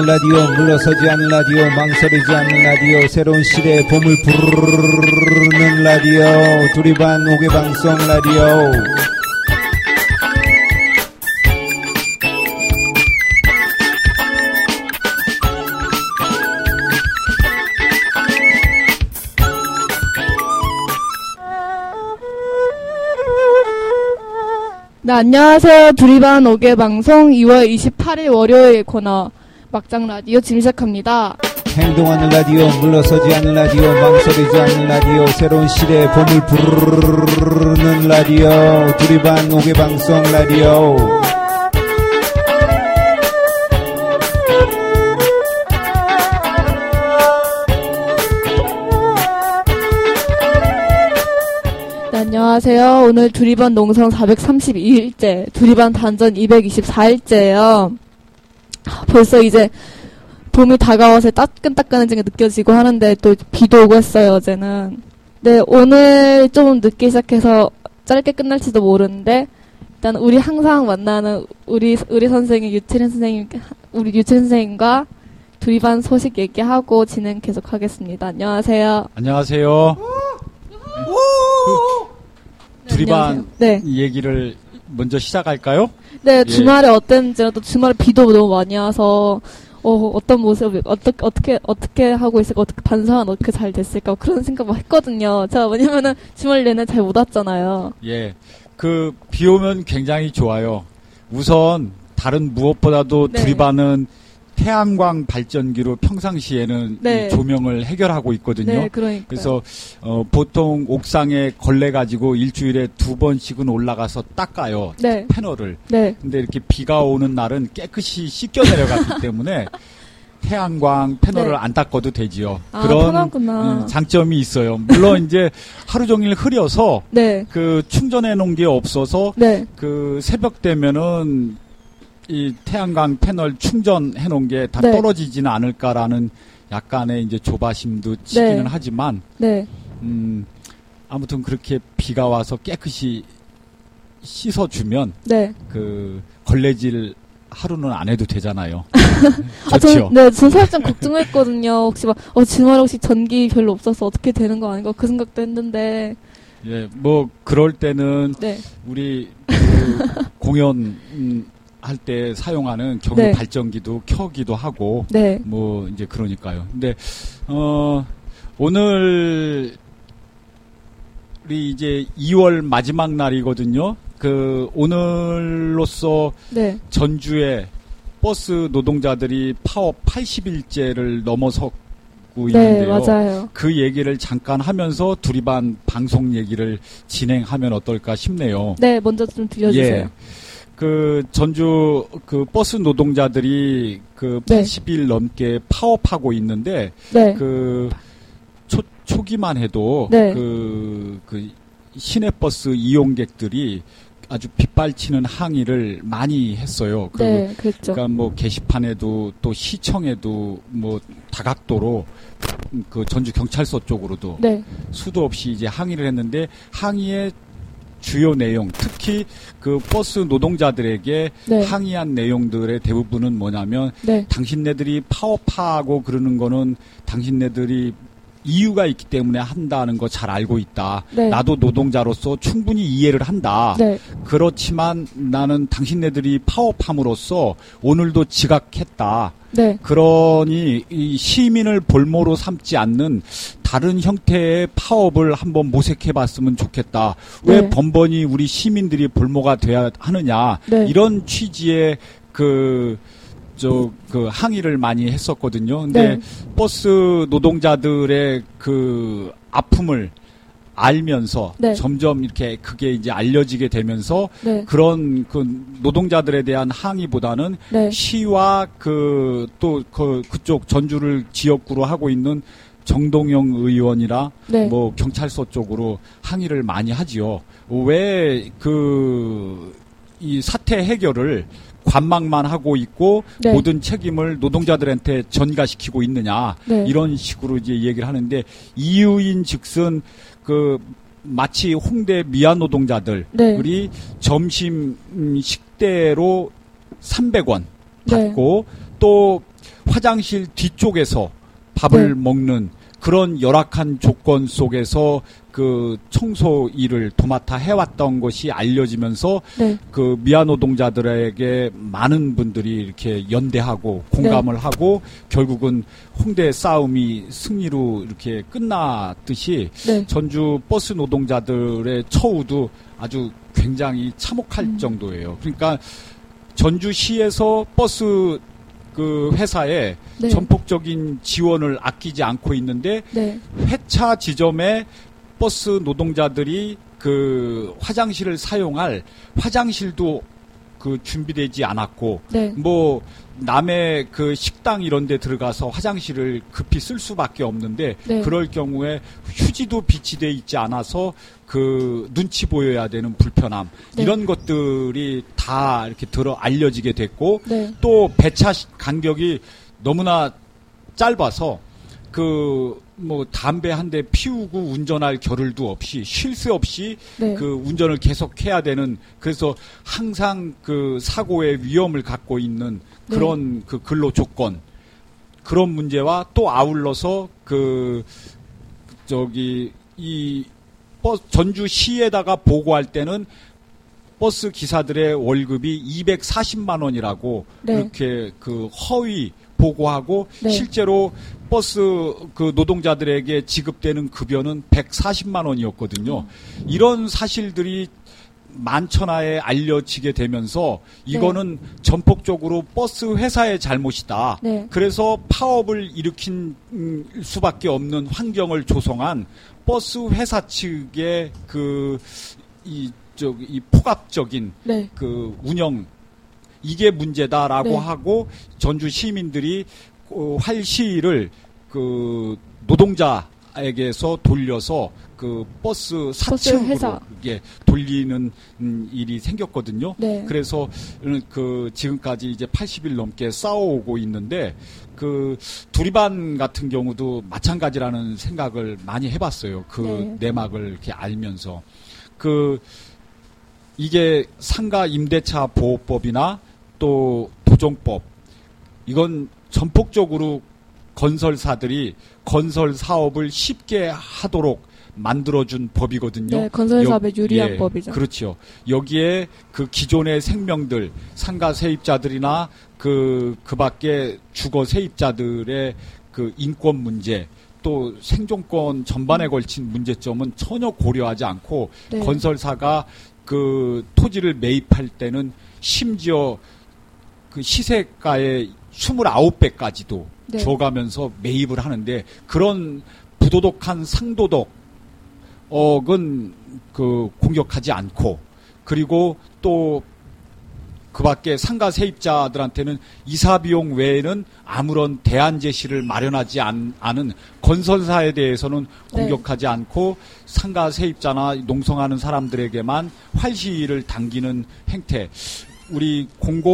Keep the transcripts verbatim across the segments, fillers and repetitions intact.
않는 라디오, 물러서지 않는 라디오, 망설이지 않는 라디오, 새로운 시대의 봄을 부르는 라디오, 두리반 오개 방송 라디오. 네, 안녕하세요. 두리반 오개 방송 이월 이십팔일 월요일 코너 막장 라디오 지금 시작합니다. 행동하는 라디오, 물러서지 않는 라디오, 망설이지 않는 라디오, 새로운 시대의 봄을 부르는 라디오, 두리반 오개 방송 라디오. 안녕하세요. 오늘 두리반 농성 사백삼십이일째, 두리반 단전 이백이십사일째예요. 벌써 이제 봄이 다가와서 따끈따끈해진 게 느껴지고 하는데 또 비도 오고 했어요, 어제는. 네, 오늘 좀 늦게 시작해서 짧게 끝날지도 모르는데 일단 우리 항상 만나는 우리 우리 선생님 유채린 선생님, 우리 유채린 선생님과 두리반 소식 얘기하고 진행 계속 하겠습니다. 안녕하세요. 안녕하세요. 그 두리반 네. 얘기를 먼저 시작할까요? 네, 주말에 예. 어땠는지, 또 주말에 비도 너무 많이 와서, 어, 어떤 모습, 어떻게, 어떻게, 어떻게 하고 있을까, 어떻게, 반성은 어떻게 잘 됐을까, 그런 생각을 했거든요. 제가 왜냐면은 주말 내내 잘 못 왔잖아요. 예. 그, 비 오면 굉장히 좋아요. 우선, 다른 무엇보다도 네. 두리반은 태양광 발전기로 평상시에는 네. 조명을 해결하고 있거든요. 네, 그러니까요. 그래서 어, 보통 옥상에 걸레 가지고 일주일에 두 번씩은 올라가서 닦아요. 네. 패널을. 네. 근데 이렇게 비가 오는 날은 깨끗이 씻겨 내려갔기 때문에 태양광 패널을 네. 안 닦아도 되지요. 아, 그런 음, 장점이 있어요. 물론 이제 하루 종일 흐려서 네. 그 충전해 놓은 게 없어서 네. 그 새벽 되면은 이 태양광 패널 충전해 놓은 게 다 네. 떨어지지는 않을까라는 약간의 이제 조바심도 치기는 네. 하지만, 네. 음, 아무튼 그렇게 비가 와서 깨끗이 씻어주면, 네. 그, 걸레질 하루는 안 해도 되잖아요. 아, 좋죠. 전, 네, 전 살짝 걱정했거든요. 혹시 막, 어, 주말에 혹시 전기 별로 없어서 어떻게 되는 거 아닌가 그 생각도 했는데. 예, 뭐, 그럴 때는, 네. 우리, 그 공연, 음, 할 때 사용하는 경유 네. 발전기도 켜기도 하고, 네. 뭐, 이제 그러니까요. 근데, 어, 오늘이 이제 이월 마지막 날이거든요. 그, 오늘로써 네. 전주에 버스 노동자들이 파업 팔십일째를 넘어섰고 네, 있는데요. 맞아요. 그 얘기를 잠깐 하면서 두리반 방송 얘기를 진행하면 어떨까 싶네요. 네, 먼저 좀 들려주세요. 예. 그 전주 그 버스 노동자들이 그 네. 팔십 일 넘게 파업하고 있는데 네. 그 초, 초기만 해도 네. 그, 그 시내버스 이용객들이 아주 빗발치는 항의를 많이 했어요. 그, 네, 그렇죠. 그러니까 뭐 게시판에도 또 시청에도 뭐 다각도로 그 전주 경찰서 쪽으로도 네. 수도 없이 이제 항의를 했는데 항의의 주요 내용, 특히 그 버스 노동자들에게 네. 항의한 내용들의 대부분은 뭐냐면 네. 당신네들이 파업하고 그러는 거는 당신네들이 이유가 있기 때문에 한다는 거 잘 알고 있다. 네. 나도 노동자로서 충분히 이해를 한다. 네. 그렇지만 나는 당신네들이 파업함으로써 오늘도 지각했다. 네. 그러니 이 시민을 볼모로 삼지 않는 다른 형태의 파업을 한번 모색해봤으면 좋겠다. 왜 네. 번번이 우리 시민들이 볼모가 돼야 하느냐. 네. 이런 취지의 그 저, 그, 항의를 많이 했었거든요. 근데, 네. 버스 노동자들의 그, 아픔을 알면서, 네. 점점 이렇게 그게 이제 알려지게 되면서, 네. 그런 그, 노동자들에 대한 항의보다는, 네. 시와 그, 또, 그, 그쪽 전주를 지역구로 하고 있는 정동영 의원이라, 네. 뭐, 경찰서 쪽으로 항의를 많이 하지요. 왜, 그, 이 사태 해결을, 관망만 하고 있고 네. 모든 책임을 노동자들한테 전가시키고 있느냐 네. 이런 식으로 이제 얘기를 하는데 이유인 즉슨 그 마치 홍대 미아 노동자들이 네. 점심 식대로 삼백 원 받고 네. 또 화장실 뒤쪽에서 밥을 네. 먹는 그런 열악한 조건 속에서 그 청소 일을 도맡아 해왔던 것이 알려지면서 네. 그 미아 노동자들에게 많은 분들이 이렇게 연대하고 공감을 네. 하고 결국은 홍대 싸움이 승리로 이렇게 끝났듯이 네. 전주 버스 노동자들의 처우도 아주 굉장히 참혹할 음. 정도예요. 그러니까 전주시에서 버스 그 회사에 네. 전폭적인 지원을 아끼지 않고 있는데 네. 회차 지점에 버스 노동자들이 그 화장실을 사용할 화장실도 그 준비되지 않았고 네. 뭐 남의 그 식당 이런 데 들어가서 화장실을 급히 쓸 수밖에 없는데 네. 그럴 경우에 휴지도 비치돼 있지 않아서 그 눈치 보여야 되는 불편함 네. 이런 것들이 다 이렇게 들어 알려지게 됐고 네. 또 배차 간격이 너무나 짧아서 그 뭐 담배 한 대 피우고 운전할 겨를도 없이 쉴 새 없이 네. 그 운전을 계속해야 되는 그래서 항상 그 사고의 위험을 갖고 있는 그런 네. 그 근로 조건 그런 문제와 또 아울러서 그 저기 이 버스 전주시에다가 보고할 때는 버스 기사들의 월급이 이백사십만 원이라고 네. 이렇게 그 허위 보고하고 네. 실제로 버스 그 노동자들에게 지급되는 급여는 백사십만 원이었거든요. 음. 이런 사실들이 만천하에 알려지게 되면서 이거는 네. 전폭적으로 버스 회사의 잘못이다. 네. 그래서 파업을 일으킨 수밖에 없는 환경을 조성한 버스 회사 측의 그 이 저기 이 폭압적인 네. 그 운영 이게 문제다라고 네. 하고 전주 시민들이 그 활시를 그 노동자에게서 돌려서 그 버스 사측으로 이게 돌리는 음, 일이 생겼거든요. 네. 그래서 그 지금까지 이제 팔십 일 넘게 싸워오고 있는데 그 두리반 같은 경우도 마찬가지라는 생각을 많이 해봤어요. 그 네. 내막을 이렇게 알면서 그 이게 상가 임대차 보호법이나 또 도정법 이건 전폭적으로 건설사들이 건설 사업을 쉽게 하도록 만들어준 법이거든요. 네, 건설 사업에 유리한 예, 법이죠. 그렇죠. 여기에 그 기존의 생명들, 상가 세입자들이나 그, 그 밖에 주거 세입자들의 그 인권 문제, 또 생존권 전반에 걸친 문제점은 전혀 고려하지 않고 네. 건설사가 그 토지를 매입할 때는 심지어 그 시세가의 이십구 배까지도 네. 줘가면서 매입을 하는데 그런 부도덕한 상도덕 억은 그 공격하지 않고 그리고 또 그 밖에 상가 세입자들한테는 이사 비용 외에는 아무런 대안 제시를 마련하지 않, 않은 건설사에 대해서는 공격하지 네. 않고 상가 세입자나 농성하는 사람들에게만 활시를 당기는 행태. 우리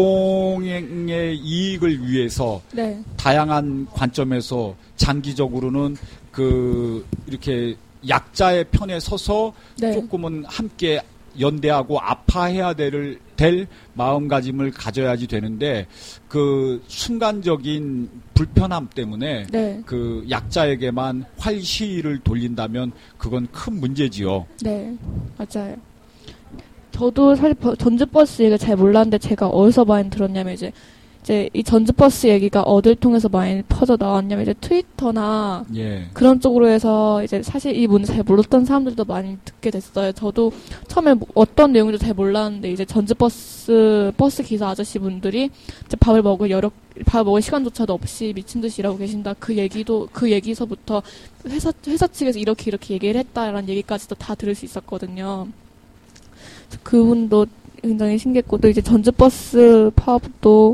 공공의 이익을 위해서 네. 다양한 관점에서 장기적으로는 그 이렇게 약자의 편에 서서 네. 조금은 함께 연대하고 아파해야 될, 될 마음가짐을 가져야지 되는데 그 순간적인 불편함 때문에 네. 그 약자에게만 활시를 돌린다면 그건 큰 문제지요. 네, 맞아요. 저도 사실 전주버스 얘기를 잘 몰랐는데 제가 어디서 많이 들었냐면 이제 이제 이 전주버스 얘기가 어딜 통해서 많이 퍼져 나왔냐면 이제 트위터나 예. 그런 쪽으로 해서 이제 사실 이 문제 잘 몰랐던 사람들도 많이 듣게 됐어요. 저도 처음에 어떤 내용인지 잘 몰랐는데 이제 전주버스 버스 기사 아저씨 분들이 이제 밥을 먹을 여력 밥 먹을 시간조차도 없이 미친 듯이 일하고 계신다. 그 얘기도 그 얘기서부터 회사 회사 측에서 이렇게 이렇게 얘기를 했다라는 얘기까지도 다 들을 수 있었거든요. 그분도 굉장히 신기했고 또 이제 전주버스 파업도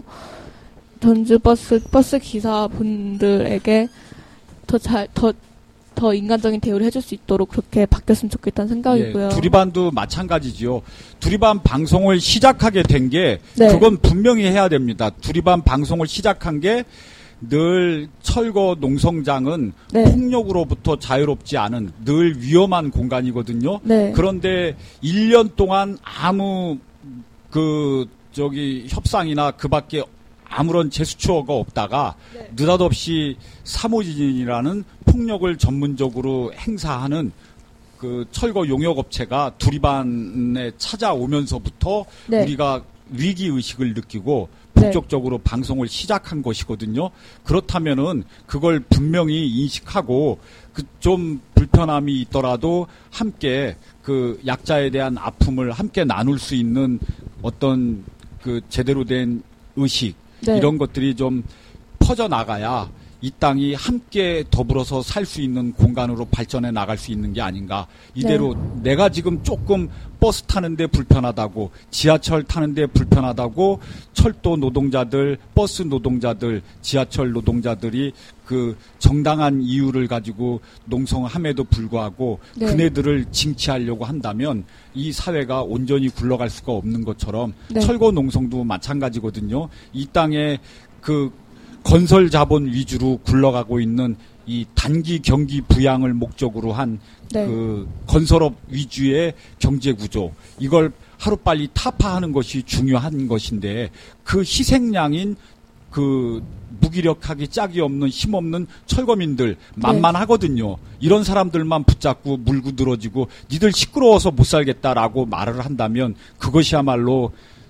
전주버스 버스 기사분들에게 더 잘 더 더 인간적인 대우를 해줄 수 있도록 그렇게 바뀌었으면 좋겠다는 생각이고요. 예, 두리반도 마찬가지지요. 두리반 방송을 시작하게 된 게 네. 그건 분명히 해야 됩니다. 두리반 방송을 시작한 게 늘 철거 농성장은 네. 폭력으로부터 자유롭지 않은 늘 위험한 공간이거든요. 네. 그런데 일 년 동안 아무 그 저기 협상이나 그 밖에 아무런 제스처가 없다가 네. 느닷없이 삼호진이라는 폭력을 전문적으로 행사하는 그 철거 용역업체가 두리반에 찾아오면서부터 네. 우리가 위기의식을 느끼고 본격적으로 네. 방송을 시작한 것이거든요. 그렇다면은 그걸 분명히 인식하고 그 좀 불편함이 있더라도 함께 그 약자에 대한 아픔을 함께 나눌 수 있는 어떤 그 제대로 된 의식 네. 이런 것들이 좀 퍼져나가야 이 땅이 함께 더불어서 살 수 있는 공간으로 발전해 나갈 수 있는 게 아닌가. 이대로 네. 내가 지금 조금 버스 타는데 불편하다고, 지하철 타는데 불편하다고, 철도 노동자들, 버스 노동자들, 지하철 노동자들이 그 정당한 이유를 가지고 농성함에도 불구하고 네. 그네들을 징치하려고 한다면 이 사회가 온전히 굴러갈 수가 없는 것처럼 네. 철거 농성도 마찬가지거든요. 이 땅에 그 건설 자본 위주로 굴러가고 있는 이 단기 경기 부양을 목적으로 한 그 네. 건설업 위주의 경제 구조, 이걸 하루빨리 타파하는 것이 중요한 것인데 그 희생양인 그 무기력하기 짝이 없는 힘없는 철거민들 만만하거든요. 네. 이런 사람들만 붙잡고 물고 늘어지고 니들 시끄러워서 못 살겠다라고 말을 한다면 그것이야말로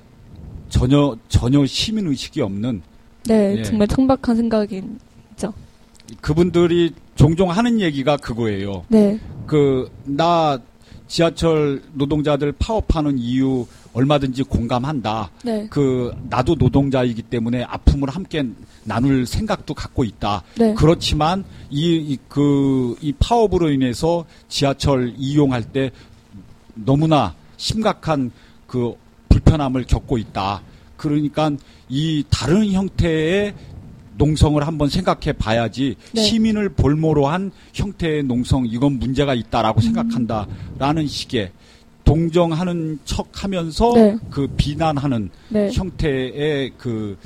전혀 전혀 시민의식이 없는 네, 예. 정말 천박한 생각이죠. 그분들이 종종 하는 얘기가 그거예요. 네. 그, 나 지하철 노동자들 파업하는 이유 얼마든지 공감한다. 네. 그, 나도 노동자이기 때문에 아픔을 함께 나눌 생각도 갖고 있다. 네. 그렇지만 이, 이, 그, 이 파업으로 인해서 지하철 이용할 때 너무나 심각한 그 불편함을 겪고 있다. 그러니까 이 다른 형태의 농성을 한번 생각해 봐야지 네. 시민을 볼모로 한 형태의 농성 이건 문제가 있다라고 음. 생각한다라는 식의 동정하는 척하면서 네. 그 비난하는 네. 형태의 그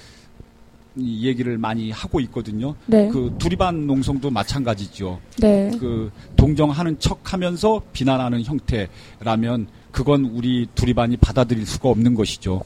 얘기를 많이 하고 있거든요. 네. 그 두리반 농성도 마찬가지죠. 네. 그 동정하는 척하면서 비난하는 형태라면 그건 우리 두리반이 받아들일 수가 없는 것이죠.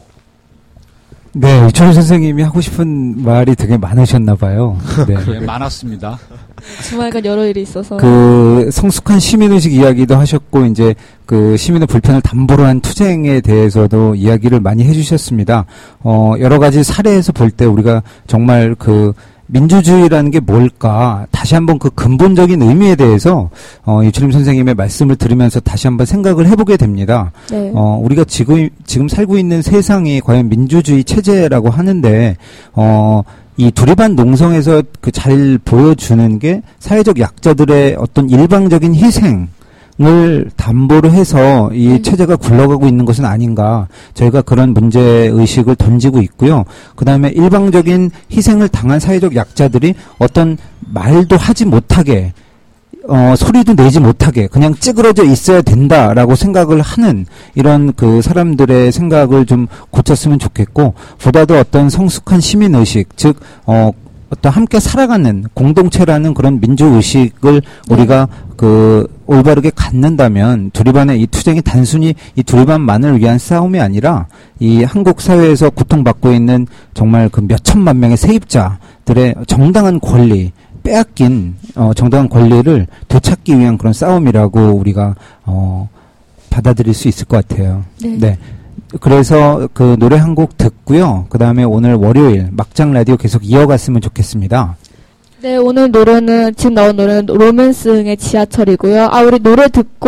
네, 이철우 선생님이 하고 싶은 말이 되게 많으셨나 봐요. 네. 네, 많았습니다. 주말간 여러 일이 있어서. 그 성숙한 시민의식 이야기도 하셨고 이제 그 시민의 불편을 담보로 한 투쟁에 대해서도 이야기를 많이 해주셨습니다. 어, 여러 가지 사례에서 볼 때 우리가 정말 그 민주주의라는 게 뭘까? 다시 한번 그 근본적인 의미에 대해서 어, 이철임 선생님의 말씀을 들으면서 다시 한번 생각을 해보게 됩니다. 네. 어, 우리가 지금 지금 살고 있는 세상이 과연 민주주의 체제라고 하는데 어, 이 두리반 농성에서 그 잘 보여주는 게 사회적 약자들의 어떤 일방적인 희생. 을 담보로 해서 이 네. 체제가 굴러가고 있는 것은 아닌가. 저희가 그런 문제의식을 던지고 있고요. 그 다음에 일방적인 희생을 당한 사회적 약자들이 어떤 말도 하지 못하게, 어, 소리도 내지 못하게 그냥 찌그러져 있어야 된다라고 생각을 하는 이런 그 사람들의 생각을 좀 고쳤으면 좋겠고, 보다도 어떤 성숙한 시민의식, 즉, 어, 어떤 함께 살아가는 공동체라는 그런 민주의식을 네. 우리가 그 올바르게 갖는다면 두리반의 이 투쟁이 단순히 이 두리반만을 위한 싸움이 아니라 이 한국 사회에서 고통받고 있는 정말 그 몇천만 명의 세입자들의 정당한 권리, 빼앗긴 어 정당한 권리를 되찾기 위한 그런 싸움이라고 우리가 어 받아들일 수 있을 것 같아요. 네. 네. 그래서 그 노래 한 곡 듣고요. 그 다음에 오늘 월요일 막장 라디오 계속 이어갔으면 좋겠습니다. 네, 오늘 노래는 지금 나온 노래는 로맨스의 지하철이고요. 아, 우리 노래 듣고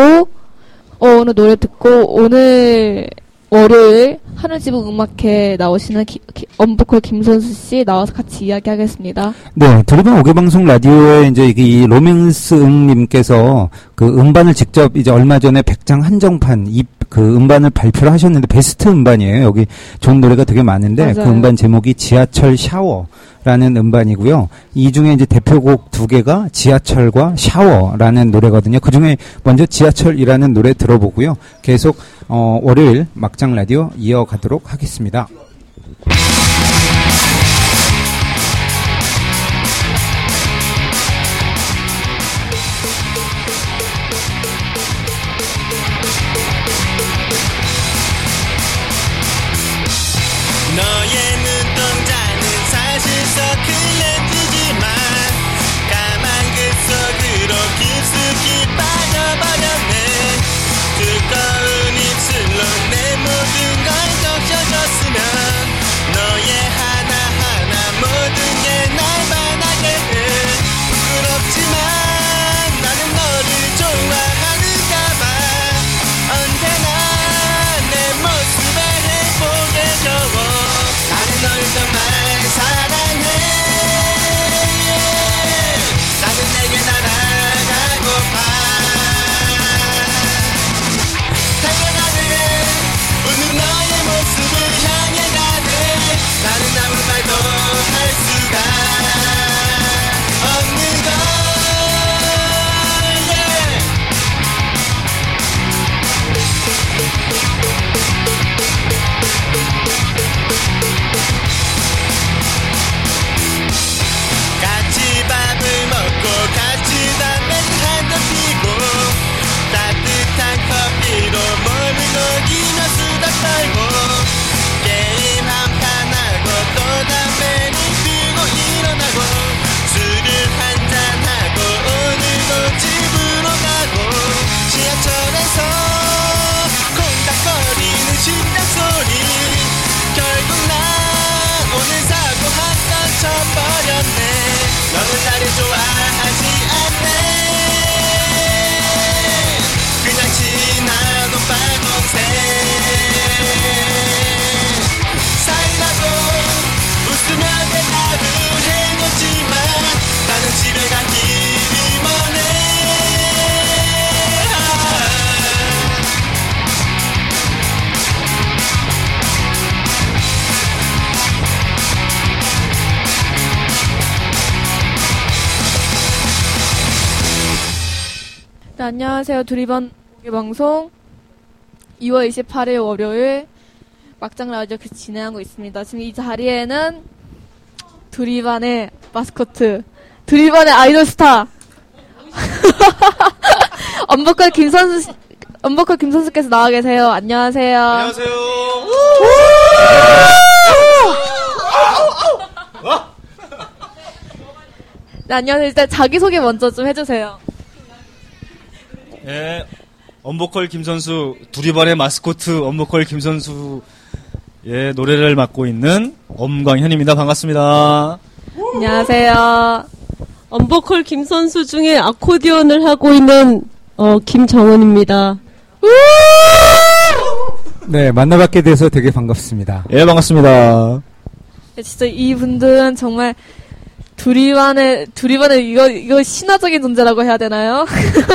어 오늘 노래 듣고 오늘 월요일 하늘지붕 음악회 나오시는 기, 기, 엄보컬 김선수 씨 나와서 같이 이야기하겠습니다. 네, 두리반 오개 방송 라디오에 이제 이 로맨스 응님께서 그 음반을 직접 이제 얼마 전에 백장 한정판 이 그 음반을 발표를 하셨는데 베스트 음반이에요. 여기 좋은 노래가 되게 많은데 맞아요. 그 음반 제목이 지하철 샤워라는 음반이고요. 이 중에 이제 대표곡 두 개가 지하철과 샤워라는 노래거든요. 그 중에 먼저 지하철이라는 노래 들어보고요. 계속 어, 월요일 막장 라디오 이어가도록 하겠습니다. 너의 눈동자는 네, 안녕하세요. 두리반 방송 이월 이십팔일 월요일 막장 라디오 계속 진행하고 있습니다. 지금 이 자리에는 두리반의 마스코트, 두리반의 아이돌 스타 엄보컬 김선수 엄보컬 김선수께서 나와 계세요. 안녕하세요. 안녕하세요. 네, 안녕하세요. 일단 자기소개 먼저 좀 해주세요. 예, 엄보컬 김선수, 두리반의 마스코트 엄보컬 김선수, 예, 노래를 맡고 있는 엄광현입니다. 반갑습니다. 안녕하세요. 엄보컬 김선수 중에 아코디언을 하고 있는, 어, 김정은입니다. 네, 만나뵙게 돼서 되게 반갑습니다. 예, 반갑습니다. 네, 진짜 이분들은 정말 두리반의, 두리반의 이거, 이거 신화적인 존재라고 해야 되나요?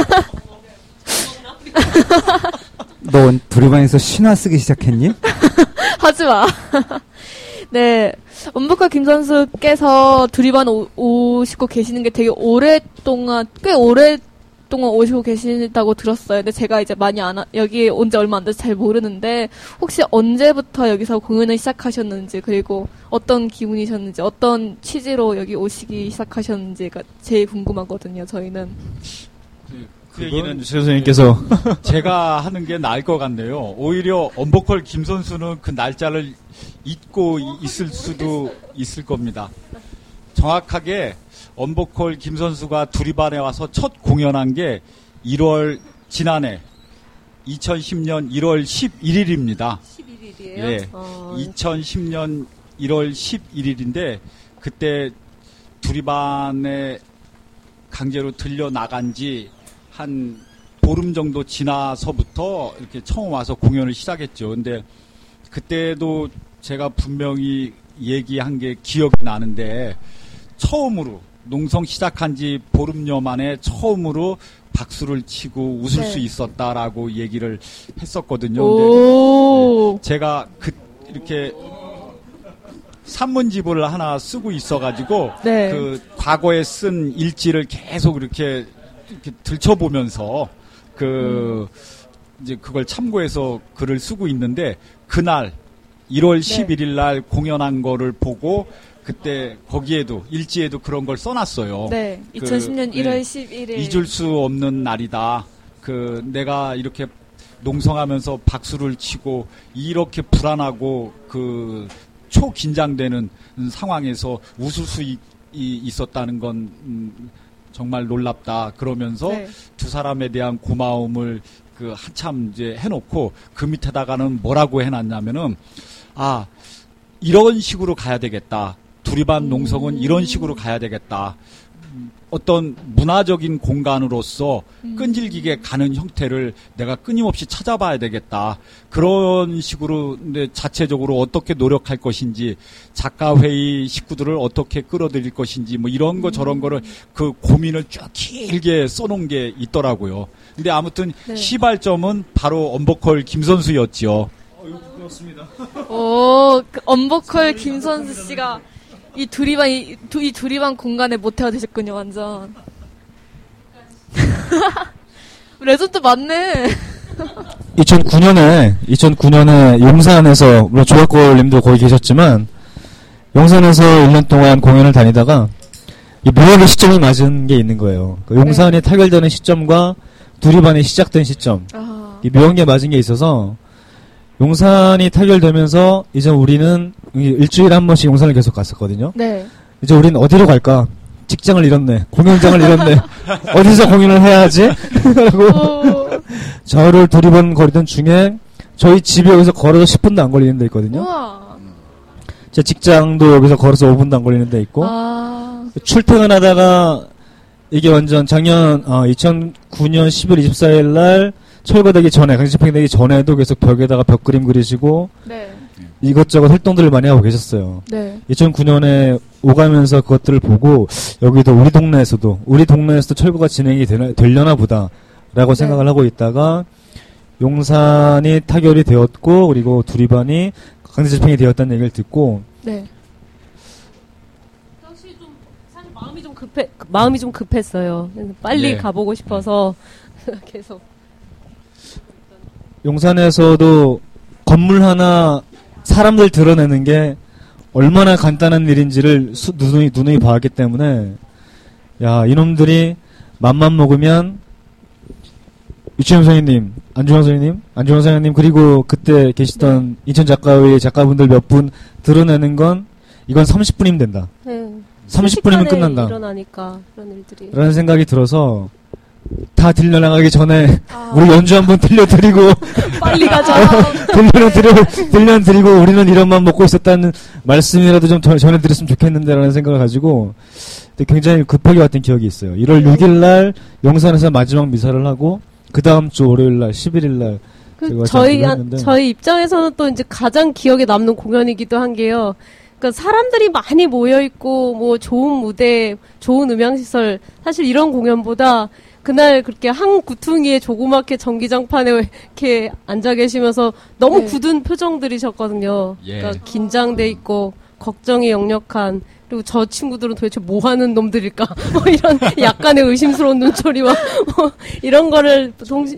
너 두리반에서 신화 쓰기 시작했니? 하지 마. 네. 엄보컬 김선수께서 두리반 오, 오시고 계시는 게 되게 오랫동안, 꽤 오랫동안 오시고 계시다고 들었어요. 근데 제가 이제 많이 안, 여기 온 지 얼마 안 돼서 잘 모르는데, 혹시 언제부터 여기서 공연을 시작하셨는지, 그리고 어떤 기분이셨는지, 어떤 취지로 여기 오시기 시작하셨는지가 제일 궁금하거든요, 저희는. 그 얘기는 최 선생님께서. 제가 하는 게 나을 것 같네요. 오히려 엄보컬 김선수는 그 날짜를 잊고 있을 수도 있을 겁니다. 정확하게 엄보컬 김선수가 두리반에 와서 첫 공연한 게 일월, 지난해 이천십년 일월 십일일입니다. 십일일이에요? 예. 어... 이천십년 일월 십일일인데 그때 두리반에 강제로 들려 나간 지 한 보름 정도 지나서부터 이렇게 처음 와서 공연을 시작했죠. 근데 그때도 제가 분명히 얘기한 게 기억이 나는데 처음으로 농성 시작한 지 보름여 만에 처음으로 박수를 치고 웃을 네. 수 있었다라고 얘기를 했었거든요. 오. 근데 제가 그 이렇게 산문집을 하나 쓰고 있어가지고 네. 그 과거에 쓴 일지를 계속 이렇게 이렇게 들춰보면서 그 음. 이제 그걸 참고해서 글을 쓰고 있는데 그날 일월 십일일 날 공연한 거를 보고 그때 거기에도 일지에도 그런 걸 써놨어요. 네. 그, 이천십년 네, 일월 십일일. 잊을 수 없는 날이다. 그 내가 이렇게 농성하면서 박수를 치고 이렇게 불안하고 그 초긴장되는 상황에서 웃을 수 있, 이, 있었다는 건 음, 정말 놀랍다. 그러면서 네. 두 사람에 대한 고마움을 그 한참 이제 해놓고 그 밑에다가는 뭐라고 해놨냐면은 아 이런 식으로 가야 되겠다. 두리반 농성은 음. 이런 식으로 가야 되겠다. 어떤 문화적인 공간으로서 음. 끈질기게 가는 형태를 내가 끊임없이 찾아봐야 되겠다. 그런 식으로 근데 자체적으로 어떻게 노력할 것인지 작가회의 식구들을 어떻게 끌어들일 것인지 뭐 이런 거 저런 거를 그 고민을 쭉 길게 써놓은 게 있더라고요. 근데 아무튼 네. 시발점은 바로 엄보컬 김선수였지요. 어, 그렇습니다. 오, 그 엄보컬 김선수 씨가 이 두리반, 이, 두, 이 두리반 공간에 모태가 되셨군요, 완전. 레전드 맞네. 이천구년에, 이천구년에 용산에서, 물론 조각골님도 거기 계셨지만, 용산에서 일 년 동안 공연을 다니다가, 이 묘하게 시점이 맞은 게 있는 거예요. 그 용산이 네. 타결되는 시점과 두리반이 시작된 시점. 아. 이 묘한 게 맞은 게 있어서, 용산이 타결되면서 이제 우리는 일주일에 한 번씩 용산을 계속 갔었거든요. 네. 이제 우리는 어디로 갈까? 직장을 잃었네. 공연장을 잃었네. 어디서 공연을 해야 하지? 라고 저를 두리번 거리던 중에 저희 집이 여기서 걸어서 십 분도 안 걸리는 데 있거든요. 우와. 제 직장도 여기서 걸어서 오 분도 안 걸리는 데 있고 아. 출퇴근하다가 이게 완전 작년 어, 이천구년 십일 이십사일 날 철거되기 전에, 강제 집행되기 전에도 계속 벽에다가 벽 그림 그리시고, 네. 이것저것 활동들을 많이 하고 계셨어요. 네. 이천구년에 오가면서 그것들을 보고, 여기도 우리 동네에서도, 우리 동네에서도 철거가 진행이 되나, 되려나 보다, 라고 네. 생각을 하고 있다가, 용산이 타결이 되었고, 그리고 두리반이 강제 집행이 되었다는 얘기를 듣고, 네. 사실 좀, 사실 마음이 좀 급해, 마음이 좀 급했어요. 빨리 네. 가보고 싶어서, 계속. 용산에서도 건물 하나 사람들 드러내는 게 얼마나 간단한 일인지를 수, 누누이, 누누이 봐왔기 때문에, 야, 이놈들이 맘만 먹으면, 유치영 선생님, 안중환 선생님, 안중환 선생님, 그리고 그때 계시던 인천 작가의 작가분들 몇 분 드러내는 건, 이건 삼십 분이면 된다. 네. 삼십 분이면 끝난다. 일어나니까, 그런 일들이. 라는 생각이 들어서, 다 들려나가기 전에, 아. 우리 연주 한번 들려드리고, 빨리 가자. 들려드리고, 들려드리고, 우리는 이런 맘 먹고 있었다는 말씀이라도 좀 전- 전해드렸으면 좋겠는데, 라는 생각을 가지고, 굉장히 급하게 왔던 기억이 있어요. 일월 육일 날, 용산에서 마지막 미사를 하고, 그 다음 주 월요일 날, 십일일 날, 그 저희, 저희 입장에서는 또 이제 가장 기억에 남는 공연이기도 한 게요. 그러니까 사람들이 많이 모여있고, 뭐, 좋은 무대, 좋은 음향시설, 사실 이런 공연보다, 그날 그렇게 한 구퉁이에 조그맣게 전기장판에 이렇게 앉아 계시면서 너무 네. 굳은 표정들이셨거든요. 예. 그러니까 긴장돼 있고 걱정이 역력한, 그리고 저 친구들은 도대체 뭐 하는 놈들일까? 뭐 이런 약간의 의심스러운 눈초리와 뭐 이런 거를 동시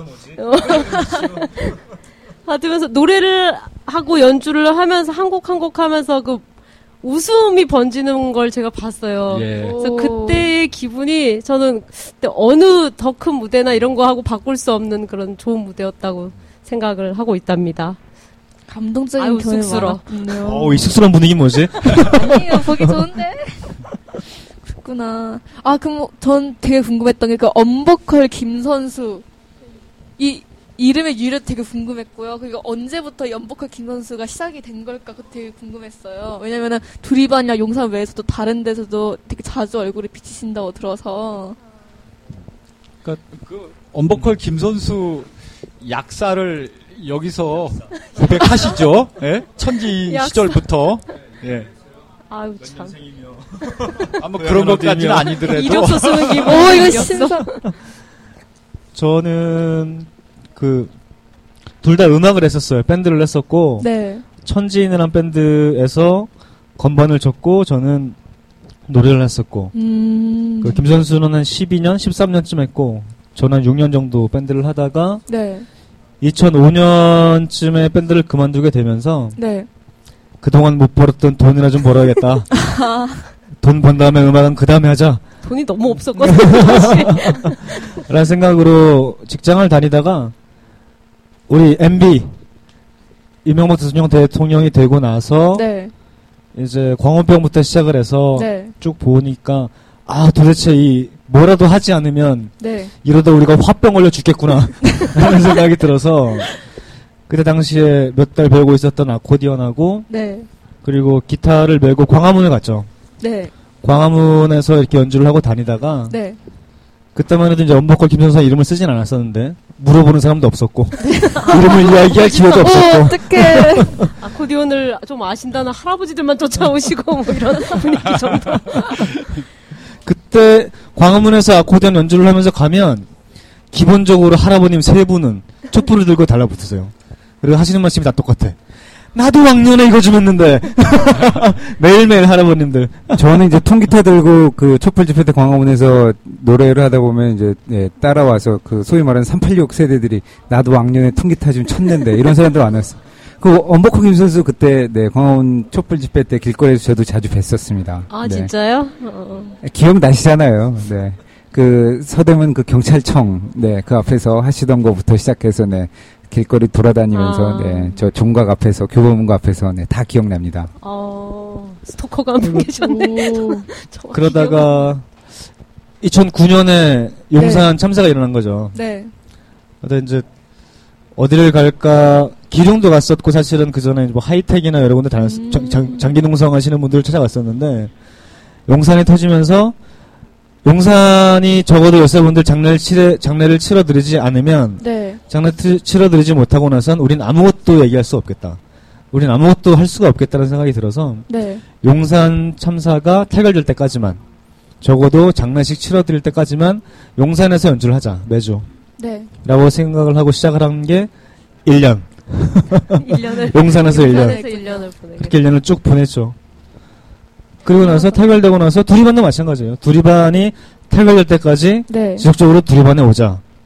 받으면서 노래를 하고 연주를 하면서 한 곡 한 곡 하면서 그 웃음이 번지는 걸 제가 봤어요. 예. 그래서 그때의 기분이 저는 그때 어느 더 큰 무대나 이런 거 하고 바꿀 수 없는 그런 좋은 무대였다고 생각을 하고 있답니다. 감동적인 아유, 경험이 쑥스러워. 많았군요. 어, 이 쑥스러운 분위기 뭐지? 아니에요, 보기 좋은데. 그렇구나. 아, 그럼 전 되게 궁금했던 게 그 엄버컬 김선수 이 이름의 유래 되게 궁금했고요. 그리고 언제부터 엄버컬 김선수가 시작이 된 걸까 그거 되게 궁금했어요. 왜냐면은 두리반이나 용산 외에서도 다른 데서도 되게 자주 얼굴이 비치신다고 들어서. 그러니까 그 엄버컬 김선수 약사를 여기서 고백하시죠. 예? 천지 약사. 시절부터. 예. 아유 참. 아마 그런 것까지는 아니더라도. 이력서 쓰는 기분. 오, 이거 신선. 저는 그 둘 다 음악을 했었어요. 밴드를 했었고 네. 천지인이라는 밴드에서 건반을 쳤고 저는 노래를 했었고 음. 그 김선수는 한 십이 년, 십삼 년쯤 했고 저는 한 육 년 정도 밴드를 하다가 네. 이천오 년쯤에 밴드를 그만두게 되면서 네. 그동안 못 벌었던 돈이나 좀 벌어야겠다. 돈 번 다음에 음악은 그 다음에 하자. 돈이 너무 없었거든요. 사실. 라는 생각으로 직장을 다니다가 우리 엠비 이명박 대통령 대통령이 되고 나서 네. 이제 광우병부터 시작을 해서 네. 쭉 보니까 아 도대체 이 뭐라도 하지 않으면 네. 이러다 우리가 화병 걸려 죽겠구나 하는 생각이 들어서 그때 당시에 몇 달 배우고 있었던 아코디언하고 네. 그리고 기타를 메고 광화문을 갔죠. 네. 광화문에서 이렇게 연주를 하고 다니다가 네. 그때만 해도 이제 엄버컬 김선수 이름을 쓰진 않았었는데 물어보는 사람도 없었고 이름을 이야기할 기회도 없었고 어떡해. 아코디언을 좀 아신다는 할아버지들만 쫓아오시고 뭐 이런 분위기 정도. 그때 광화문에서 아코디언 연주를 하면서 가면 기본적으로 할아버님 세 분은 촛불을 들고 달라붙으세요. 그리고 하시는 말씀이 다 똑같아. 나도 왕년에 이거 좀 했는데 매일매일 할아버님들. 저는 이제 통기타 들고 그 촛불 집회 때 광화문에서 노래를 하다 보면 이제 예, 따라와서 그 소위 말하는 삼팔육 세대들이 나도 왕년에 통기타 좀 쳤는데 이런 사람들 많았어요. 그 엄버컬 김선수 그때 네 광화문 촛불 집회 때 길거리에서 저도 자주 뵀었습니다. 아 네. 진짜요? 어. 기억나시잖아요. 네. 그 서대문 그 경찰청 네 그 앞에서 하시던 거부터 시작해서 네 길거리 돌아다니면서 아. 네 저 종각 앞에서 교보문고 앞에서 네 다 기억납니다. 어, 스토커가 한 분 계셨네. 그러다가 이천구 년에 용산 참사가 일어난 거죠. 네. 근데 이제 어디를 갈까 기룡도 갔었고 사실은 그 전에 뭐 하이텍이나 여러 군데 다녔 음. 장, 장, 장기농성 하시는 분들 찾아갔었는데 용산이 터지면서 용산이 적어도 여러분들 장례를 치러 장례를 치러드리지 않으면 네. 장례 트, 치러드리지 못하고 나선 우린 아무것도 얘기할 수 없겠다. 우린 아무것도 할 수가 없겠다는 생각이 들어서 네. 용산 참사가 탈결될 때까지만 적어도 장례식 치러드릴 때까지만 용산에서 연주를 하자 매주. 네. 라고 생각을 하고 시작을 한 게 일 년. 일 년을 용산에서 일 년. 용산에서 일 년을 보내게. 그렇게 일 년을 쭉 보냈죠. 그리고 나서 탈결되고 나서 두리반도 마찬가지예요. 두리반이 탈결될 때까지 네. 지속적으로 두리반에 오자.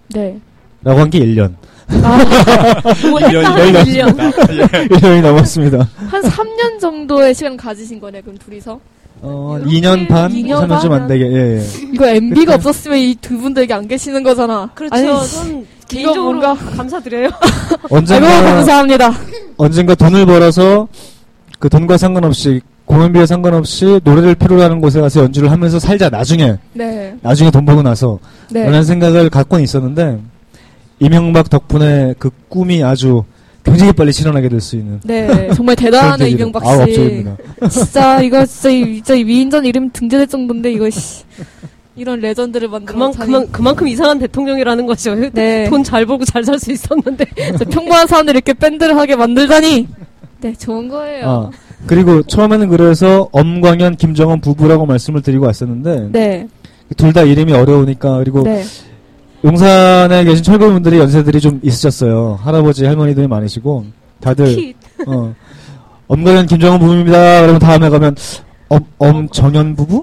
네. 라고 한 게 일 년. 아, 뭐 했다 일 년. 일 년이 넘었습니다. 한 삼 년 정도의 시간 가지신 거네, 그럼 둘이서? 어, 이 년 반? 이 년 삼 년 좀 안 되게, 예, 예. 이거 엠비가 없었으면 이 두 분도 여기 안 계시는 거잖아. 그렇죠. 아니, 전 개인적으로 뭔가 감사드려요. 언젠가. 아이고, 감사합니다. 언젠가 돈을 벌어서 그 돈과 상관없이 공연비에 상관없이 노래를 필요로 하는 곳에 가서 연주를 하면서 살자. 나중에. 네. 나중에 돈 벌고 나서. 네. 라는 생각을 갖고는 있었는데 이명박 덕분에 그 꿈이 아주 굉장히 빨리 실현하게 될 수 있는. 네. 정말 대단하네, 이명박 씨. 아, 업적입니다. 진짜 이거 진짜, 이, 진짜 이 위인전 이름 등재될 정도인데 이거 씨. 이런 레전드를 만들어 그만, 그만, 그만큼 이상한 대통령이라는 거죠. 네. 돈 잘 벌고 잘 살 수 있었는데. 평범한 사람들 이렇게 밴드를 하게 만들다니. 네, 좋은 거예요. 아, 그리고 처음에는 그래서 엄광현, 김정은 부부라고 말씀을 드리고 왔었는데. 네. 둘 다 이름이 어려우니까. 그리고. 네. 용산에 계신 철거분들이 연세들이 좀 있으셨어요. 할아버지, 할머니들이 많으시고. 다들. 어. 엄광현, 김정은 부부입니다. 그러면 다음에 가면. 엄, 엄정현 부부?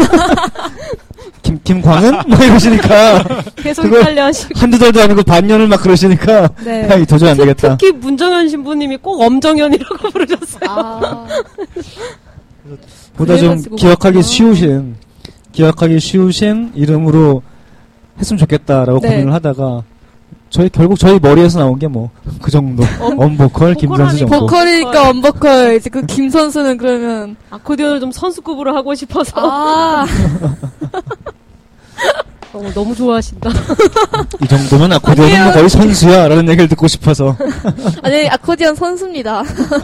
김, 김광은? 뭐 이러시니까. 계속 헷갈려 하시고. 한두 달도 아니고 반년을 막 그러시니까. 네. 야, 도저히 안 되겠다. 특히 문정현 신부님이 꼭 엄정현이라고 부르셨어요. 아. 보다 좀 기억하기 쉬우신, 기억하기 쉬우신 이름으로 했으면 좋겠다라고 네. 고민을 하다가, 저희, 결국 저희 머리에서 나온 게 뭐, 그 정도. 엄보컬, 김선수 정도. 보컬이니까 엄보컬. 이제 그 김선수는 그러면. 아코디언을 좀 선수급으로 하고 싶어서. 아. 어, 너무 좋아하신다. 이 정도면 아코디언은 뭐 거의 선수야. 라는 얘기를 듣고 싶어서. 아니, 아코디언 선수입니다.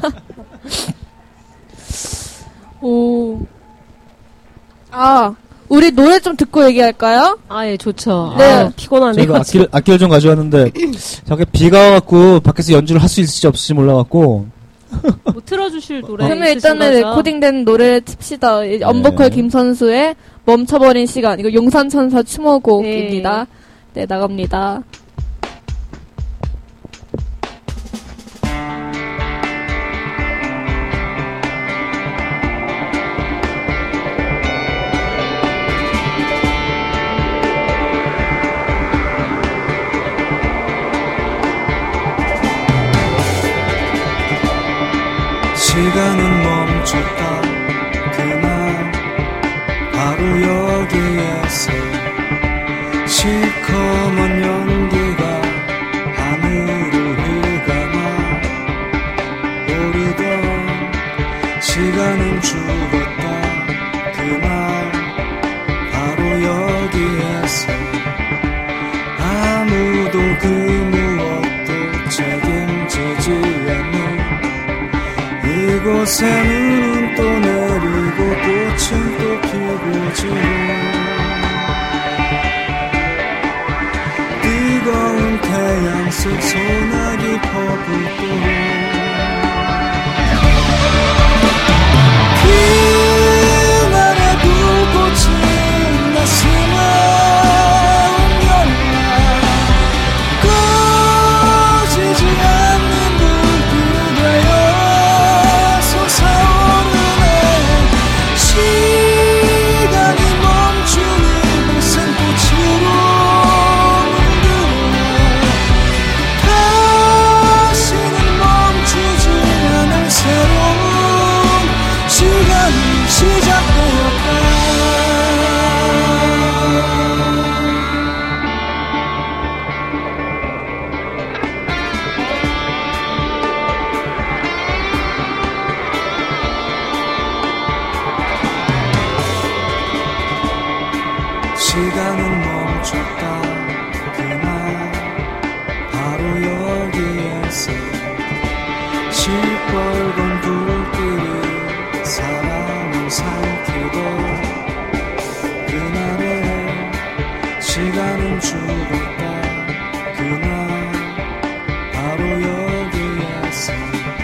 오. 아. 우리 노래 좀 듣고 얘기할까요? 아, 예, 좋죠. 네. 아, 피곤하네요. 저희가 악기를, 악기를 좀 가져왔는데, 저게 비가 와갖고, 밖에서 연주를 할 수 있을지 없을지 몰라갖고. 뭐 틀어주실 노래. 그러면 일단은 거죠? 레코딩된 노래 칩시다. 엄보컬 네. 김선수의 멈춰버린 시간. 이거 용산천사 추모곡입니다. 네, 네 나갑니다. 시간은 멈췄다 그날 바로 여기에서 시커먼 연기가 하늘을 휘감아 오르던 시간은 죽었다 그날 바로 여기에서 아무도 그 무엇도 책임지지 않는 이곳에는 또 내리고 꽃은 또 피고 지고 뜨거운 태양 속 소나기 퍼붓고 그날의 불꽃은 가슴에 옮겨나 꺼지지 않는 불빛 되어 시간이 멈추는 무슨 꽃으로 물들어 다시는 멈추지 않을 새로운 시간이 시작되었다. 시간은 멈췄다 그날 바로 여기에서 시뻘건 불길이 사람을 삼키고 그날에 시간은 죽었다 그날 바로 여기에서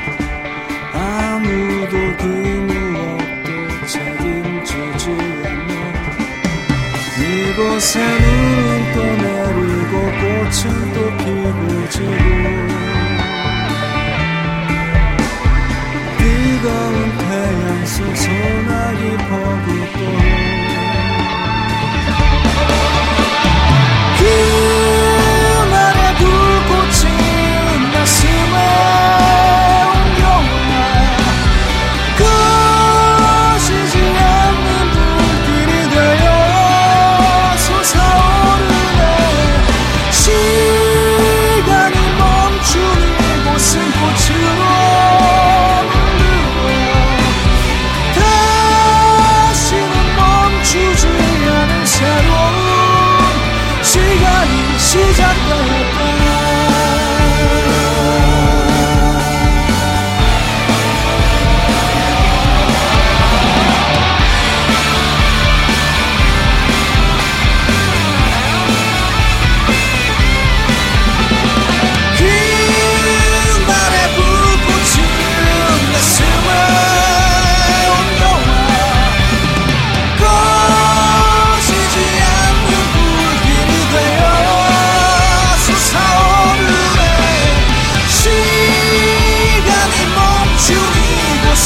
아무도 그 무엇도 책임지지 않는 이곳에는 또 내리고 꽃은 또 피고 지고 뜨거운 태양 속 소나기 퍼붓고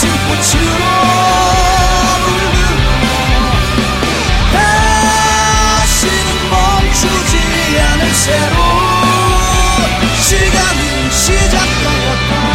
가슴꽃으로 멈추지 않을 새로운 시간이 시작하였다.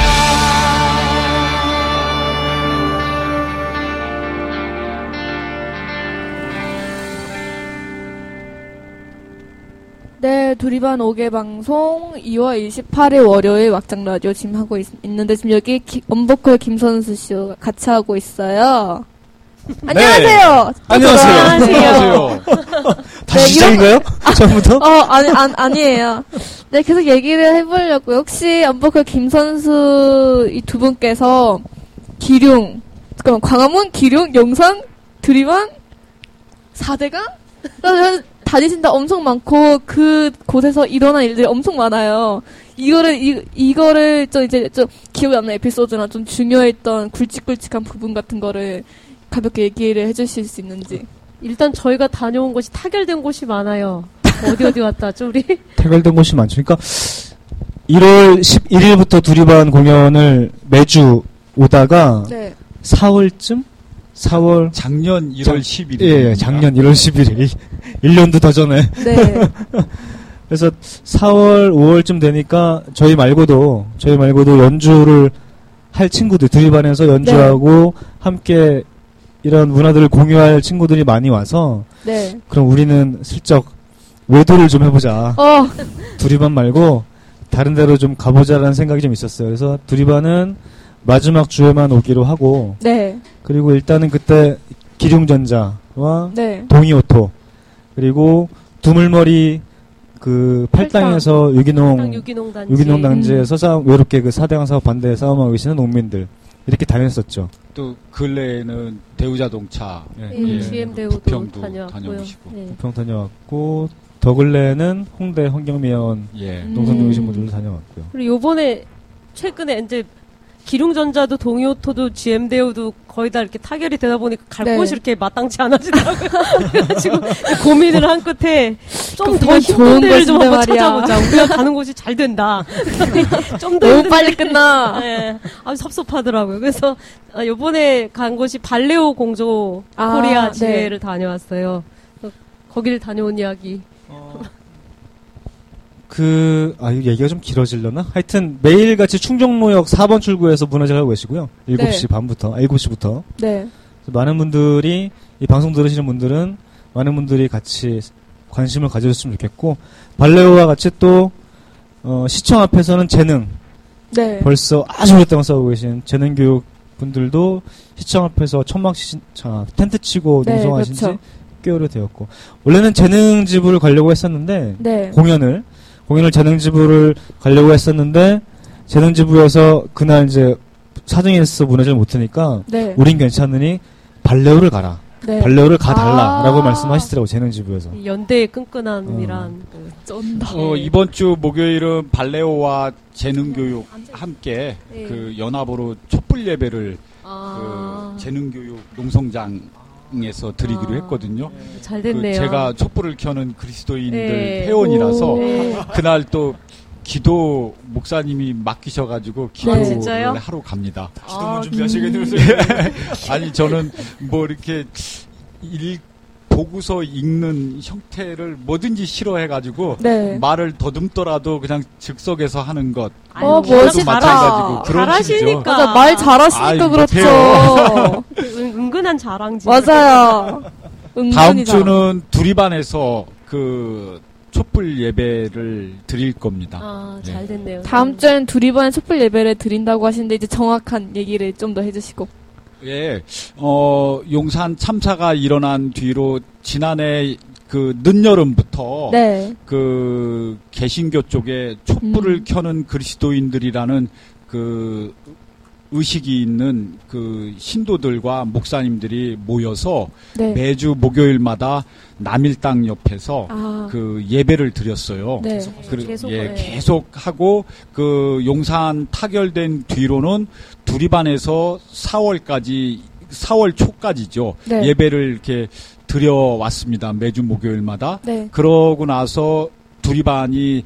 네, 두리반 오 개 방송 이월 이십팔일 월요일 왁장 라디오 지금 하고 있, 있는데 지금 여기 기, 언보컬 김선수 씨와 같이 하고 있어요. 안녕하세요. 네. 안녕하세요. 안녕하세요. 다시 네, 시작인가요? 처음부터? 어, 아니, 아니, 아니에요. 네, 계속 얘기를 해보려고. 혹시 언보컬 김선수 이 두 분께서 기룡, 잠깐만, 광화문, 기룡, 용산, 두리반, 사대강? 다니신다 엄청 많고, 그 곳에서 일어난 일들이 엄청 많아요. 이거를, 이, 이거를 좀 이제 좀 기억에 남는 에피소드나 좀 중요했던 굵직굵직한 부분 같은 거를 가볍게 얘기를 해주실 수 있는지. 일단 저희가 다녀온 곳이 타결된 곳이 많아요. 어디 어디 왔다 죠 우리? 타결된 곳이 많죠. 그러니까 일월 십일일부터 두리반 공연을 매주 오다가 네. 사월쯤? 사월 작년 일월 십일일. 예, 작년 일월 십일일. 일 년도 더 전에. 네. 그래서 사월, 오월쯤 되니까 저희 말고도 저희 말고도 연주를 할 친구들 두리반에서 연주하고 네. 함께 이런 문화들을 공유할 친구들이 많이 와서 네. 그럼 우리는 슬쩍 외도를 좀 해보자. 어. 두리반 말고 다른 데로 좀 가보자라는 생각이 좀 있었어요. 그래서 두리반은 마지막 주에만 오기로 하고 네. 그리고 일단은 그때 기룡전자와 네. 동이오토 그리고 두물머리 그 팔당에서 팔당. 유기농 유기농 단지. 유기농 단지에서 음. 싸움 외롭게 그 사대강 사업 반대에 싸움하고 계시는 농민들 이렇게 다녔었죠. 또 근래에는 대우자동차, 예. 예. 지엠 대우도 다녀왔고요. 예. 부평 다녀왔고 더 근래에는 홍대 환경미화원 예. 농산용이신 분들도 다녀왔고요. 그리고 요번에 최근에 이제 기룡전자도 동이오토도 지엠 대우도 거의 다 이렇게 타결이 되다 보니까 갈 네. 곳이 이렇게 마땅치 않아지더라고요. 지금 고민을 한 끝에 좀 더 힘든 데를 좀 한번 말이야. 찾아보자. 우리가 가는 곳이 잘 된다. 좀 더 너무 빨리 끝나. 네. 아주 섭섭하더라고요. 그래서 이번에 간 곳이 발레오 공조 아, 코리아 지회를 네. 다녀왔어요. 거기를 다녀온 이야기. 어. 그, 아, 이 얘기가 좀 길어지려나? 하여튼, 매일같이 충정로역 사 번 출구에서 문화제를 하고 계시고요. 일곱 시 네. 반부터, 아, 일곱 시부터. 네. 많은 분들이, 이 방송 들으시는 분들은, 많은 분들이 같이 관심을 가져줬으면 좋겠고, 발레오와 같이 또, 어, 시청 앞에서는 재능. 네. 벌써 아주 오랫동안 싸우고 계신 재능교육 분들도 시청 앞에서 천막 시, 자, 텐트 치고 네, 농성하신 지 그렇죠. 꽤 오래되었고, 원래는 재능지부를 가려고 했었는데, 네. 공연을, 공연을 재능지부를 가려고 했었는데 재능지부에서 그날 이제 사정이 있어서 문화제를 못하니까 네. 우린 괜찮으니 발레오를 가라. 네. 발레오를 가달라라고 아~ 말씀하시더라고 재능지부에서. 연대의 끈끈함이란 어. 그 쩐다. 어, 이번 주 목요일은 발레오와 재능교육 함께 네. 그 연합으로 촛불 예배를 아~ 그 재능교육 농성장 에서 드리기로 아, 했거든요. 네. 잘 됐네요. 그 제가 촛불을 켜는 그리스도인들 네. 회원이라서 네. 그날 또 기도 목사님이 맡기셔가지고 기도를 네. 하러 갑니다. 기도문 아, 준비하시게 되면서 아니 저는 뭐 이렇게 일 보고서 읽는 형태를 뭐든지 싫어해가지고 네. 말을 더듬더라도 그냥 즉석에서 하는 것. 어, 멋있다. 잘하시니까. 맞아, 말 잘하시니까 아이, 그렇죠. 은근한 자랑지. 맞아요. 다음 주는 두리반에서 그 촛불 예배를 드릴 겁니다. 아, 잘 됐네요. 네. 다음 주엔 두리반 촛불 예배를 드린다고 하시는데 이제 정확한 얘기를 좀 더 해주시고. 예, 어, 용산 참사가 일어난 뒤로 지난해 그 늦여름부터 네. 그 개신교 쪽에 촛불을 음. 켜는 그리스도인들이라는 그 의식이 있는 그 신도들과 목사님들이 모여서 네. 매주 목요일마다 남일당 옆에서 아. 그 예배를 드렸어요. 네. 그, 계속, 예, 네. 계속 하고 그 용산 타결된 뒤로는 두리반에서 사월까지 사월 초까지죠. 네. 예배를 이렇게 드려왔습니다. 매주 목요일마다. 네. 그러고 나서 두리반이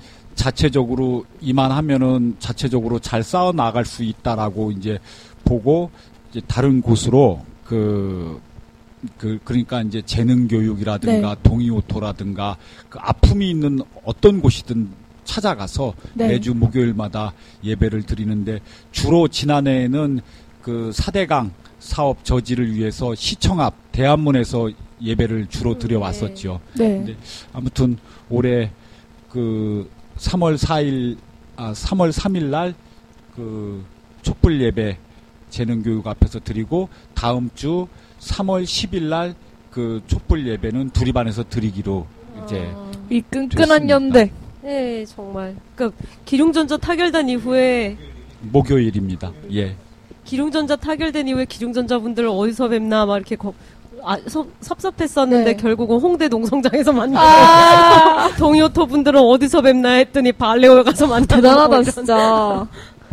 자체적으로 이만하면은 자체적으로 잘 쌓아 나갈 수 있다라고 이제 보고 이제 다른 곳으로 그, 그, 그러니까 이제 재능 교육이라든가 네. 동의오토라든가 그 아픔이 있는 어떤 곳이든 찾아가서 네. 매주 목요일마다 예배를 드리는데 주로 지난해에는 그 사대강 사업 저지를 위해서 시청 앞 대한문에서 예배를 주로 드려왔었죠. 네. 근데 아무튼 올해 그 삼월 사일, 아, 삼월 삼일 날 그 촛불 예배 재능교육 앞에서 드리고 다음 주 삼월 십일 날 그 촛불 예배는 두리반에서 드리기로 아, 이제 이 끈끈한 연대. 네, 정말. 그러니까 기룡전자 타결된 이후에 목요일입니다. 예. 기룡전자 타결된 이후에 기룡전자 분들을 어디서 뵙나 막 이렇게 거, 아, 섭, 섭섭했었는데 네. 결국은 홍대 농성장에서 만나고 아~ 동요토 분들은 어디서 뵙나 했더니 발레오에 가서 만나고 대단하다 진짜.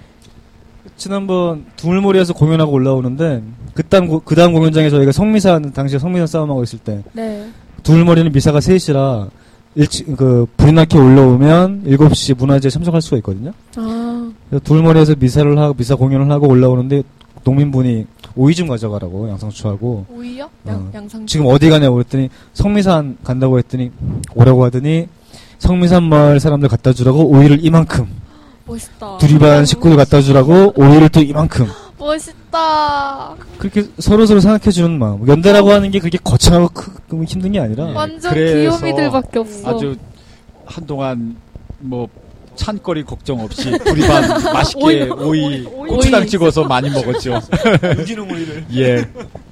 지난번 두물머리에서 공연하고 올라오는데 그다음 그 다음 공연장에 저희가 성미사 당시에 성미사 싸움하고 있을 때 네. 두물머리는 미사가 세 시라 일찍 그 불이 나게 올라오면 일곱 시 문화제에 참석할 수가 있거든요. 아. 두물머리에서 미사를 하고 미사 공연을 하고 올라오는데 농민분이 오이 좀 가져가라고 양상추하고. 오이요? 양, 어. 양상추. 지금 어디 가냐고 그랬더니 성미산 간다고 했더니 오라고 하더니 성미산 마을 사람들 갖다 주라고 오이를 이만큼. 멋있다. 두리반 식구들 갖다 주라고 오이를 또 이만큼. 멋있다. 그렇게 서로서로 생각해주는 마음. 연대라고 하는 게 그렇게 거창하고 크, 힘든 게 아니라. 완전 귀요미들밖에 없어. 아주 한동안 뭐 찬거리 걱정 없이 두리반 맛있게 오이, 오이, 오이 고추장 오이. 찍어서 많이 먹었죠. 유기농 오이를. 예.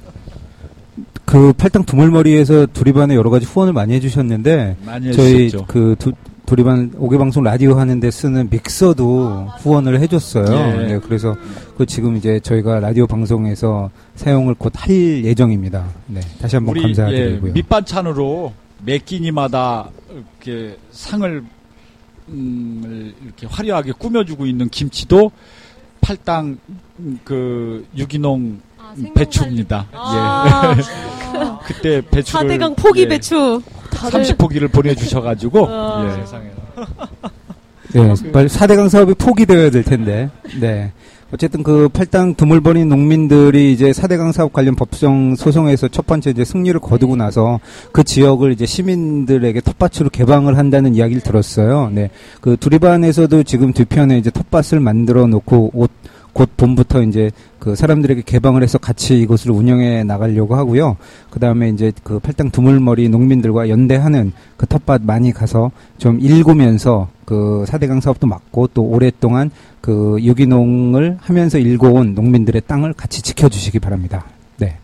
그 팔당 두물머리에서 두리반에 여러 가지 후원을 많이 해주셨는데 많이 저희 해주셨죠. 그 두, 두리반 오개방송 라디오 하는데 쓰는 믹서도 아, 후원을 해줬어요. 예. 네, 그래서 그 지금 이제 저희가 라디오 방송에서 사용을 곧 할 예정입니다. 네, 다시 한번 우리, 감사드리고요. 예, 밑반찬으로 매 끼니마다 이렇게 상을 음, 이렇게 화려하게 꾸며주고 있는 김치도 팔당 그 유기농 아, 배추입니다. 아~ 예. 그때 배추를 사대강 포기 예, 배추 삼십 포기를 보내주셔가지고 아~ 예. 세상에. 네, 빨리 사대강 사업이 포기되어야 될 텐데. 네. 어쨌든 그 팔당 두물머리 농민들이 이제 사대강 사업 관련 법정 소송에서 첫 번째 이제 승리를 거두고 나서 그 지역을 이제 시민들에게 텃밭으로 개방을 한다는 이야기를 들었어요. 네. 그 두리반에서도 지금 뒤편에 이제 텃밭을 만들어 놓고 옷 곧 봄부터 이제 그 사람들에게 개방을 해서 같이 이곳을 운영해 나가려고 하고요. 그 다음에 이제 그 팔당 두물머리 농민들과 연대하는 그 텃밭 많이 가서 좀 일구면서 그 사대강 사업도 맡고 또 오랫동안 그 유기농을 하면서 일궈온 농민들의 땅을 같이 지켜주시기 바랍니다. 네.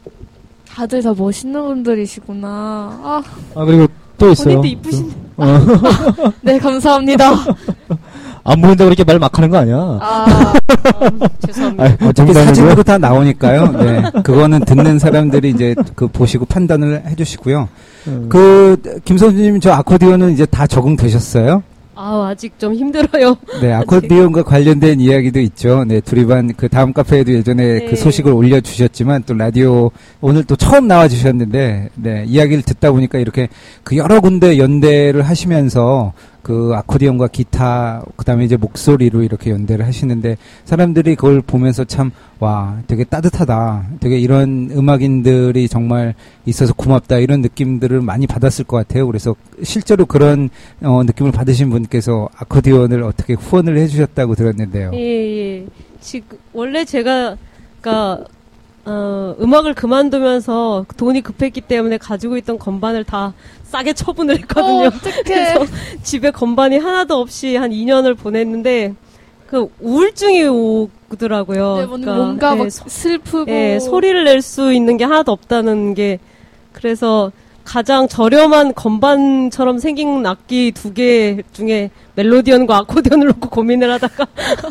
다들 다 멋있는 분들이시구나. 아, 아 그리고 또 있어요. 본인도 이쁘신. 어. 네, 감사합니다. 안 보인다고 그렇게 말 막 하는 거 아니야? 아, 음, 죄송합니다. 아, 어차피 사진으로 다 나오니까요. 네. 그거는 듣는 사람들이 이제 그 보시고 판단을 해주시고요. 음. 그, 김 선생님 저 아코디언은 이제 다 적응되셨어요? 아, 아직 좀 힘들어요. 네, 아코디언과 관련된 이야기도 있죠. 네, 두리반 그 다음 카페에도 예전에 네. 그 소식을 올려주셨지만 또 라디오 오늘 또 처음 나와주셨는데, 네, 이야기를 듣다 보니까 이렇게 그 여러 군데 연대를 하시면서 그 아코디언과 기타, 그 다음에 이제 목소리로 이렇게 연대를 하시는데 사람들이 그걸 보면서 참, 와, 되게 따뜻하다. 되게 이런 음악인들이 정말 있어서 고맙다. 이런 느낌들을 많이 받았을 것 같아요. 그래서 실제로 그런, 어, 느낌을 받으신 분께서 아코디언을 어떻게 후원을 해주셨다고 들었는데요. 예, 예. 지금, 원래 제가, 그니까, 어, 음악을 그만두면서 돈이 급했기 때문에 가지고 있던 건반을 다 싸게 처분을 했거든요. 어, 어떡해. 그래서 집에 건반이 하나도 없이 한 이 년을 보냈는데, 그 우울증이 오더라고요. 네, 그러니까, 뭔가 네, 막 슬프고. 네, 소리를 낼 수 있는 게 하나도 없다는 게, 그래서 가장 저렴한 건반처럼 생긴 악기 두 개 중에 멜로디언과 아코디언을 놓고 고민을 하다가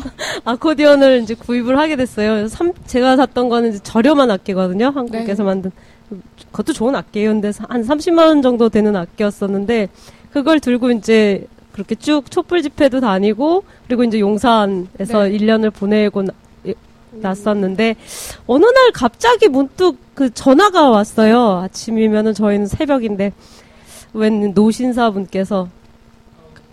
아코디언을 이제 구입을 하게 됐어요. 삼, 제가 샀던 거는 이제 저렴한 악기거든요. 한국에서 네. 만든. 그것도 좋은 악기예요. 근데 한 삼십만 원 정도 되는 악기였었는데 그걸 들고 이제 그렇게 쭉 촛불 집회도 다니고 그리고 이제 용산에서 네. 일 년을 보내고 나, 났었는데 어느 날 갑자기 문득 그 전화가 왔어요. 아침이면은 저희는 새벽인데 웬 노신사분께서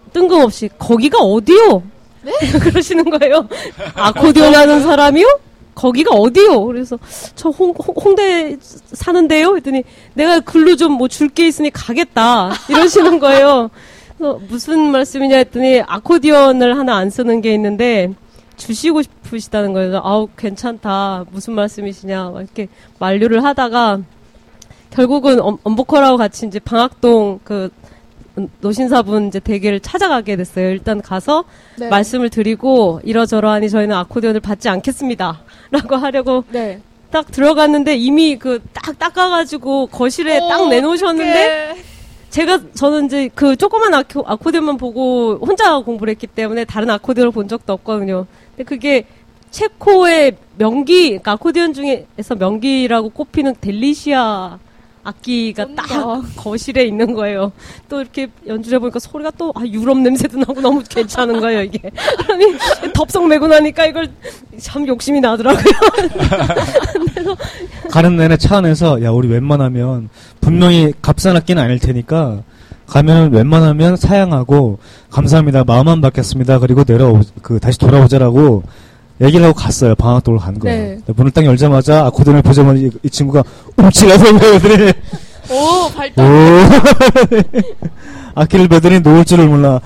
뜬금없이 거기가 어디요? 네? 그러시는 거예요. 아코디언 하는 사람이요? 거기가 어디요? 그래서 저 홍, 홍, 홍대 사는데요? 했더니 내가 글로 좀 뭐 줄 게 있으니 가겠다. 이러시는 거예요. 그래서 무슨 말씀이냐 했더니 아코디언을 하나 안 쓰는 게 있는데 주시고 싶으시다는 거예요. 아우 괜찮다. 무슨 말씀이시냐. 이렇게 만류를 하다가 결국은 엄, 엄보컬하고 같이 이제 방학동 그 노신사분 이제 댁을 찾아가게 됐어요. 일단 가서 네. 말씀을 드리고 이러저러하니 저희는 아코디언을 받지 않겠습니다. 라고 하려고 네. 딱 들어갔는데 이미 그 딱 닦아가지고 거실에 오, 딱 내놓으셨는데 오케이. 제가 저는 이제 그 조그만 아코, 아코디언만 보고 혼자 공부를 했기 때문에 다른 아코디언을 본 적도 없거든요. 근데 그게 체코의 명기, 그러니까 아코디언 중에서 명기라고 꼽히는 델리시아 악기가 딱 거실에 있는 거예요. 또 이렇게 연주를 해보니까 소리가 또 아, 유럽 냄새도 나고 너무 괜찮은 거예요, 이게. 아니, 덥석 매고 나니까 이걸 참 욕심이 나더라고요. 그래서 가는 내내 차 안에서 야, 우리 웬만하면 분명히 값싼 악기는 아닐 테니까 가면 웬만하면 사양하고 감사합니다. 마음만 받겠습니다. 그리고 내려오, 그 다시 돌아오자라고 얘기를 하고 갔어요. 방학도로 간 거예요. 네. 문을 딱 열자마자 아코디언을 보자마자 이, 이 친구가 움찔해서 배우더니 오 발동 악기를 배더니 놓을 줄을 몰라.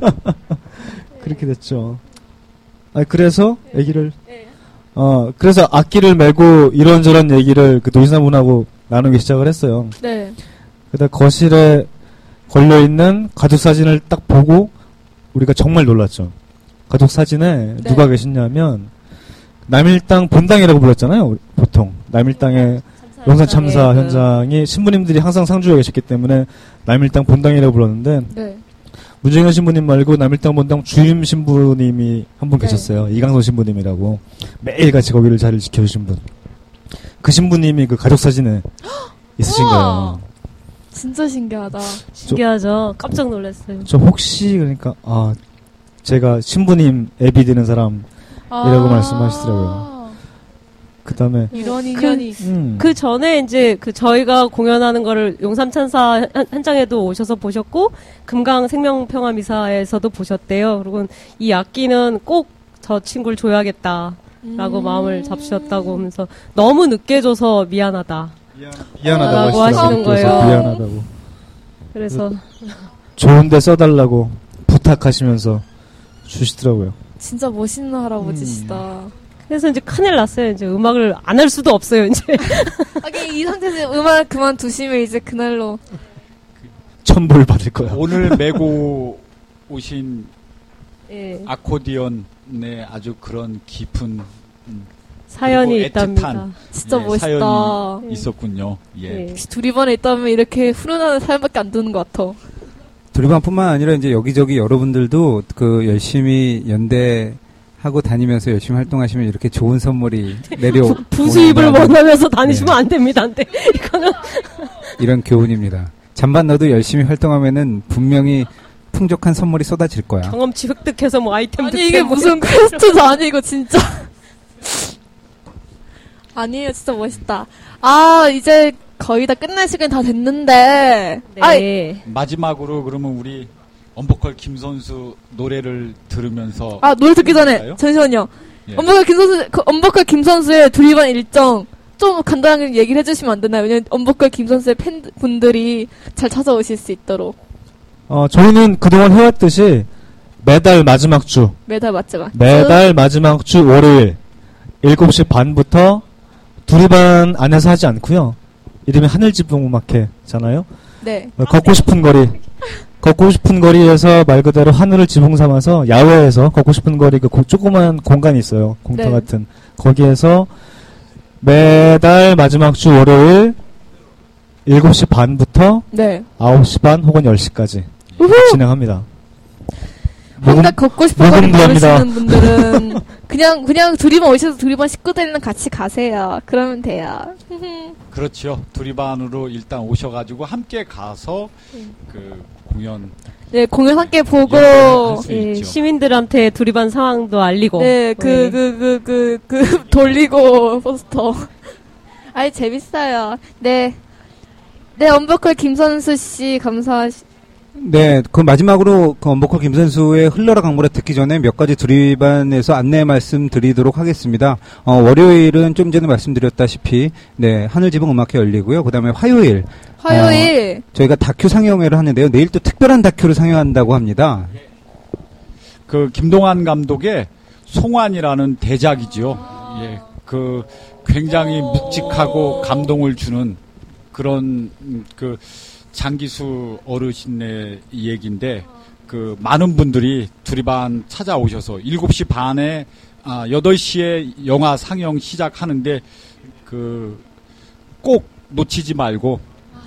그렇게 됐죠. 아 그래서 네. 얘기를 네. 어 그래서 악기를 메고 이런저런 얘기를 그 노신사분하고 나누기 시작을 했어요. 네. 그다 거실에 걸려 있는 가족 사진을 딱 보고 우리가 정말 놀랐죠. 가족 사진에 네. 누가 계시냐면 남일당 본당이라고 불렀잖아요. 보통 남일당의 용산 참사 네. 현장이 신부님들이 항상 상주에 계셨기 때문에 남일당 본당이라고 불렀는데 네. 문정현 신부님 말고 남일당 본당 주임 신부님이 한 분 네. 계셨어요. 이강선 신부님이라고 매일 같이 거기를 자리를 지켜주신 분. 그 신부님이 그 가족 사진에 있으신 거예요. 진짜 신기하다. 신기하죠. 깜짝 놀랐어요. 저 혹시 그러니까 아 제가 신부님 애비 되는 사람이라고 아~ 말씀하시더라고요. 그 다음에. 이런 인연이. 그, 음. 그 전에 이제 그 저희가 공연하는 거를 용삼찬사 현장에도 오셔서 보셨고, 금강 생명평화미사에서도 보셨대요. 그리고 이 악기는 꼭 저 친구를 줘야겠다. 라고 음~ 마음을 잡수셨다고 하면서 너무 늦게 줘서 미안하다. 미안, 미안하다고 아, 하시는 거예요. 미안하다고. 그래서. 좋은데 써달라고 부탁하시면서 주시더라고요. 진짜 멋있는 할아버지시다. 음. 그래서 이제 큰일 났어요. 이제 음악을 안 할 수도 없어요, 이제. 하긴 이 상태에서 음악 그만두시면 이제 그날로. 천벌 받을 거야. 오늘 메고 오신 예. 아코디언에 아주 그런 깊은 음, 사연이 있답니다. 진짜 예, 멋있다. 사연이 예. 있었군요. 예. 예. 두리번에 있다면 이렇게 훈훈한 사연밖에 안 드는 것 같아. 두리번뿐만 아니라 이제 여기저기 여러분들도 그 열심히 연대 하고 다니면서 열심히 활동하시면 이렇게 좋은 선물이 내려 부수입을 원하면서 다니시면 네. 안 됩니다. 안 돼. 이거는 이런 교훈입니다. 잠반 너도 열심히 활동하면은 분명히 풍족한 선물이 쏟아질 거야. 경험치 획득해서 뭐 아이템 아니 이게 무슨 퀘스트도 아니고 진짜. 아니에요. 진짜 멋있다. 아 이제 거의 다 끝날 시간이 다 됐는데. 네. 아이. 마지막으로 그러면 우리 엄보컬 김선수 노래를 들으면서. 아 노래 듣기 전에 할까요? 잠시만요. 예. 엄보컬 김선수, 그 엄보컬 김선수의 두리번 일정 좀 간단하게 얘기를 해주시면 안 되나요? 왜냐면 엄보컬 김선수의 팬분들이 잘 찾아오실 수 있도록. 어 저희는 그동안 해왔듯이 매달 마지막 주. 매달 마지막. 매달 마지막 주 월요일 일곱 시 반부터 두리번 안에서 하지 않고요. 이름이 하늘지붕음악회잖아요. 네. 어, 걷고 싶은 거리. 걷고 싶은 거리에서 말 그대로 하늘을 지붕 삼아서 야외에서 걷고 싶은 거리 그 고, 조그만 공간이 있어요. 공터 네. 같은. 거기에서 매달 마지막 주 월요일 일곱 시 반부터 네. 아홉 시 반 혹은 열 시까지 진행합니다. 혼자 걷고 싶은 거리 모르시는 분들은 그냥 그냥 두리번 오셔서 두리번 식구들이랑 같이 가세요. 그러면 돼요. 그렇죠. 두리번으로 일단 오셔가지고 함께 가서 음. 그 공연 네 공연 함께 보고 예, 시민들한테 두리번 상황도 알리고 네 그 그 그 그 그 돌리고 포스터. 아이 재밌어요. 네. 네 엄보컬 김선수 씨 감사 네, 그 마지막으로 그 엄버컬 김선수의 흘러라 강물에 듣기 전에 몇 가지 두리반에서 안내 말씀드리도록 하겠습니다. 어, 월요일은 좀 전에 말씀드렸다시피 네 하늘지붕 음악회 열리고요. 그다음에 화요일 화요일 어, 저희가 다큐 상영회를 하는데요. 내일 또 특별한 다큐를 상영한다고 합니다. 그 김동완 감독의 송환이라는 대작이죠. 예, 그 굉장히 묵직하고 감동을 주는 그런 그 장기수 어르신의 얘기인데 그 많은 분들이 두리반 찾아오셔서 일곱 시 반에 아 여덟 시에 영화 상영 시작하는데 그 꼭 놓치지 말고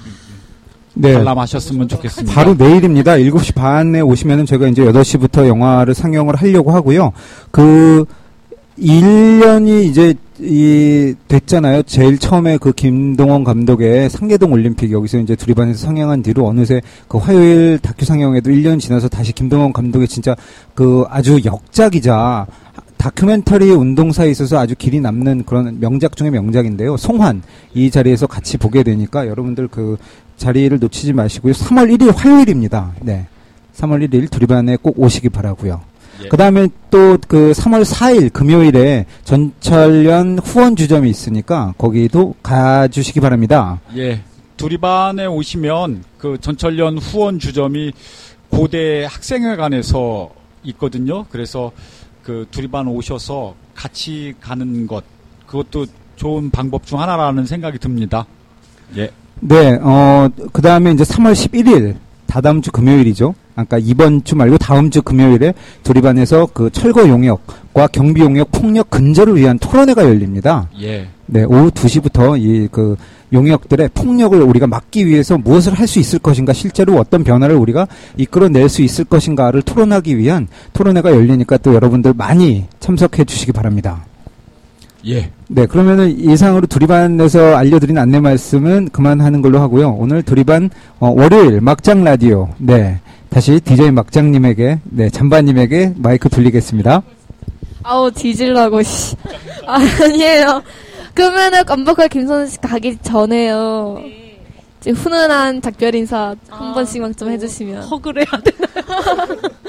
네. 관람하셨으면 좋겠습니다. 바로 내일입니다. 일곱 시 반에 오시면은 제가 이제 여덟 시부터 영화를 상영을 하려고 하고요. 그 일 년이 이제 이 됐잖아요. 제일 처음에 그 김동원 감독의 상계동 올림픽 여기서 이제 두리반에서 상영한 뒤로 어느새 그 화요일 다큐 상영에도 일 년 지나서 다시 김동원 감독의 진짜 그 아주 역작이자 다큐멘터리 운동사에 있어서 아주 길이 남는 그런 명작 중의 명작인데요. 송환 이 자리에서 같이 보게 되니까 여러분들 그 자리를 놓치지 마시고요. 삼월 일일 화요일입니다. 네. 삼월 일일 두리반에 꼭 오시기 바라고요. 예. 그 다음에 또 그 삼월 사일 금요일에 전철연 후원 주점이 있으니까 거기도 가주시기 바랍니다. 예. 두리반에 오시면 그 전철연 후원 주점이 고대 학생회관에서 있거든요. 그래서 그 두리반 오셔서 같이 가는 것 그것도 좋은 방법 중 하나라는 생각이 듭니다. 예. 네, 어, 그 다음에 이제 삼월 십일일, 다다음 주 금요일이죠. 아까 이번 주 말고 다음 주 금요일에 두리반에서 그 철거 용역과 경비 용역 폭력 근절을 위한 토론회가 열립니다. 예. 네, 오후 두 시부터 이 그 용역들의 폭력을 우리가 막기 위해서 무엇을 할 수 있을 것인가, 실제로 어떤 변화를 우리가 이끌어낼 수 있을 것인가를 토론하기 위한 토론회가 열리니까 또 여러분들 많이 참석해 주시기 바랍니다. 예. 네, 그러면은 이상으로 두리반에서 알려드린 안내 말씀은 그만하는 걸로 하고요. 오늘 두리반 어, 월요일 막장 라디오. 네, 다시 디제이 막장님에게, 네, 잠바님에게 마이크 돌리겠습니다. 아우 뒤질라고 씨. 아, 아니에요. 그러면은 엄버컬 김선수 씨 가기 전에요. 네. 이제 훈훈한 작별 인사 아, 한 번씩만 좀 해주시면. 허그를 해야 되나요?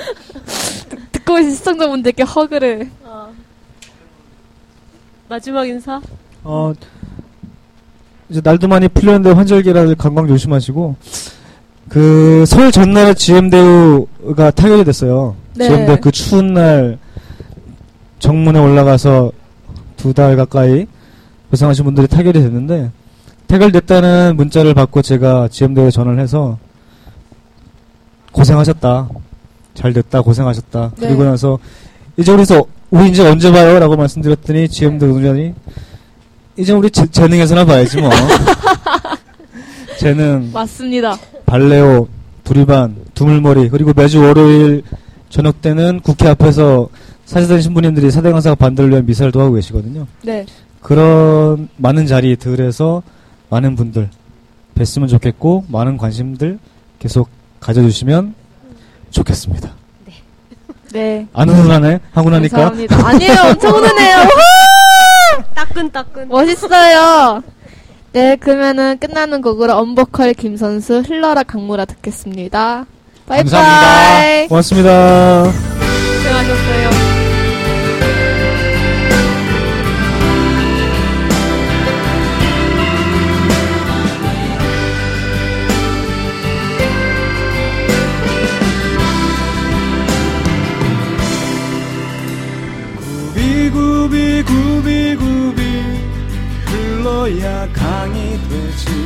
듣고 계신 시청자분들께 허그를. 아. 마지막 인사? 어, 이제 날도 많이 풀렸는데 환절기라 건강 조심하시고, 그, 설 전날에 지엠대우가 타결이 됐어요. 네. 지엠대우 그 추운 날 정문에 올라가서 두 달 가까이 고생하신 분들이 타결이 됐는데, 타결됐다는 문자를 받고 제가 지엠대우에 전화를 해서, 고생하셨다. 잘 됐다. 고생하셨다. 네. 그리고 나서, 이제 우리서 우리 이제 언제 봐요? 라고 말씀드렸더니 지엠대우 노조장이 이제 우리 재, 재능에서나 봐야지 뭐. 재능. 맞습니다. 발레오, 두리반, 두물머리, 그리고 매주 월요일 저녁 때는 국회 앞에서 사제단 신부님들이 사대 강사가 반대를 위한 미사를 하고 계시거든요. 네. 그런 많은 자리들에서 많은 분들 뵀으면 좋겠고 많은 관심들 계속 가져주시면 좋겠습니다. 네. 안 훈훈하네? 하고 나니까. 감사합니다. 아니에요. 엄청 훈훈해요. 따끈따끈. 멋있어요. 네, 그러면은 끝나는 곡으로 엄버컬 김선수 흘러라 강물아 듣겠습니다. 바이바이. 감사합니다. 고맙습니다. 고생하셨어요. 구비 구비 구비 흘러야 강이 되지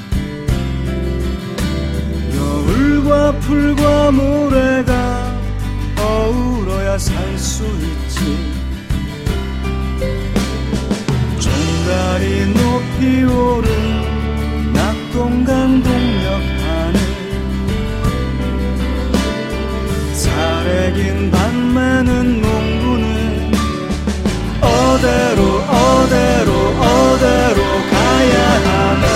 여울과 풀과 모래가 어우러야 살 수 있지 종다리 높이 오른 낙동강 동력 하늘 사래긴 밤매는 농부는 어디로 어디로 어디로 가야 하나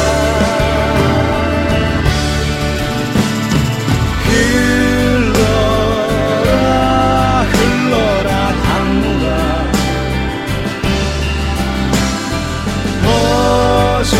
흘러라 흘러라 강물아 퍼져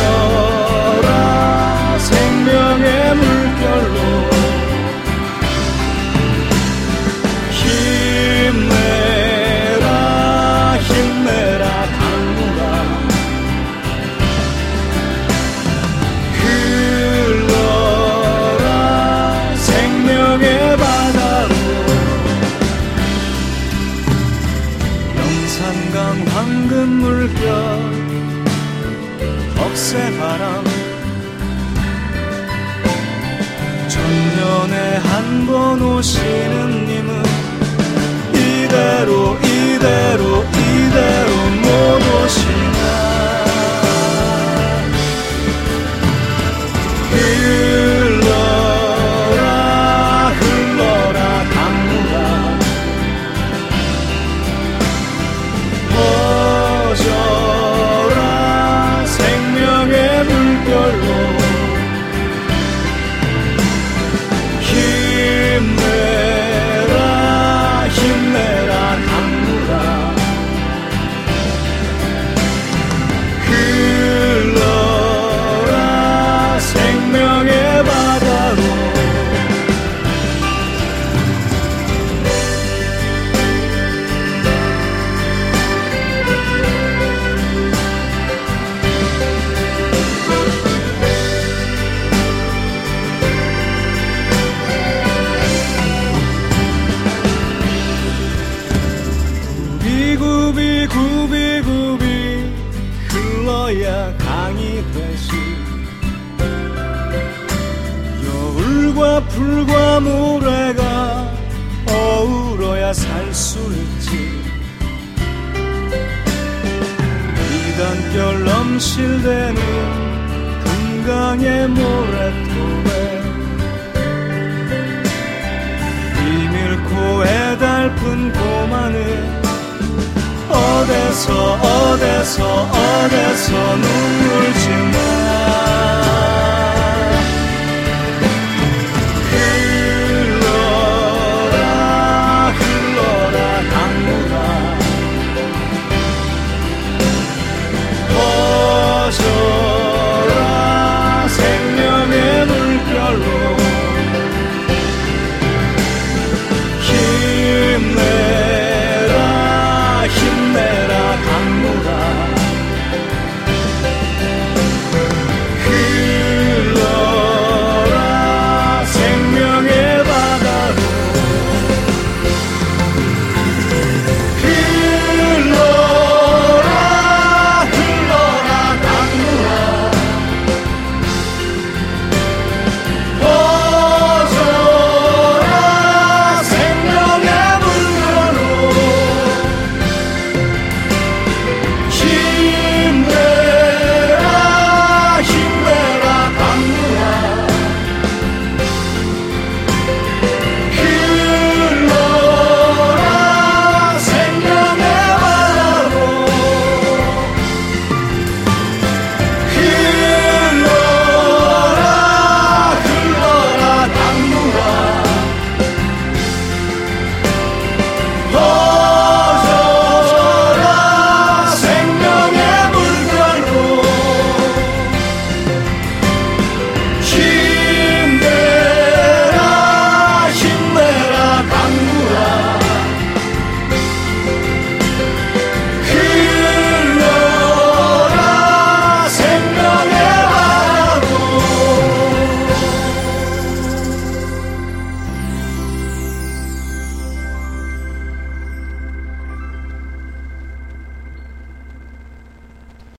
태양 황금 물결 억새바람 천년에 한 번 오시는 님은 이대로 이대로 이대로 못 오시나. 흘러라 흘러라 강물아 퍼져라 생명의 물결로 힘내라 힘내라 강물아 흘러라 생명의 바다로 구비 구비 구비 흘러야 강이 되시 여울과 풀과 모래가 어우러야 살 수 있지. 이단결 넘실대는 금강의 모래톱에 비밀코 애달픈 고만을 어디서 어디서 어디서 눈물 짓나.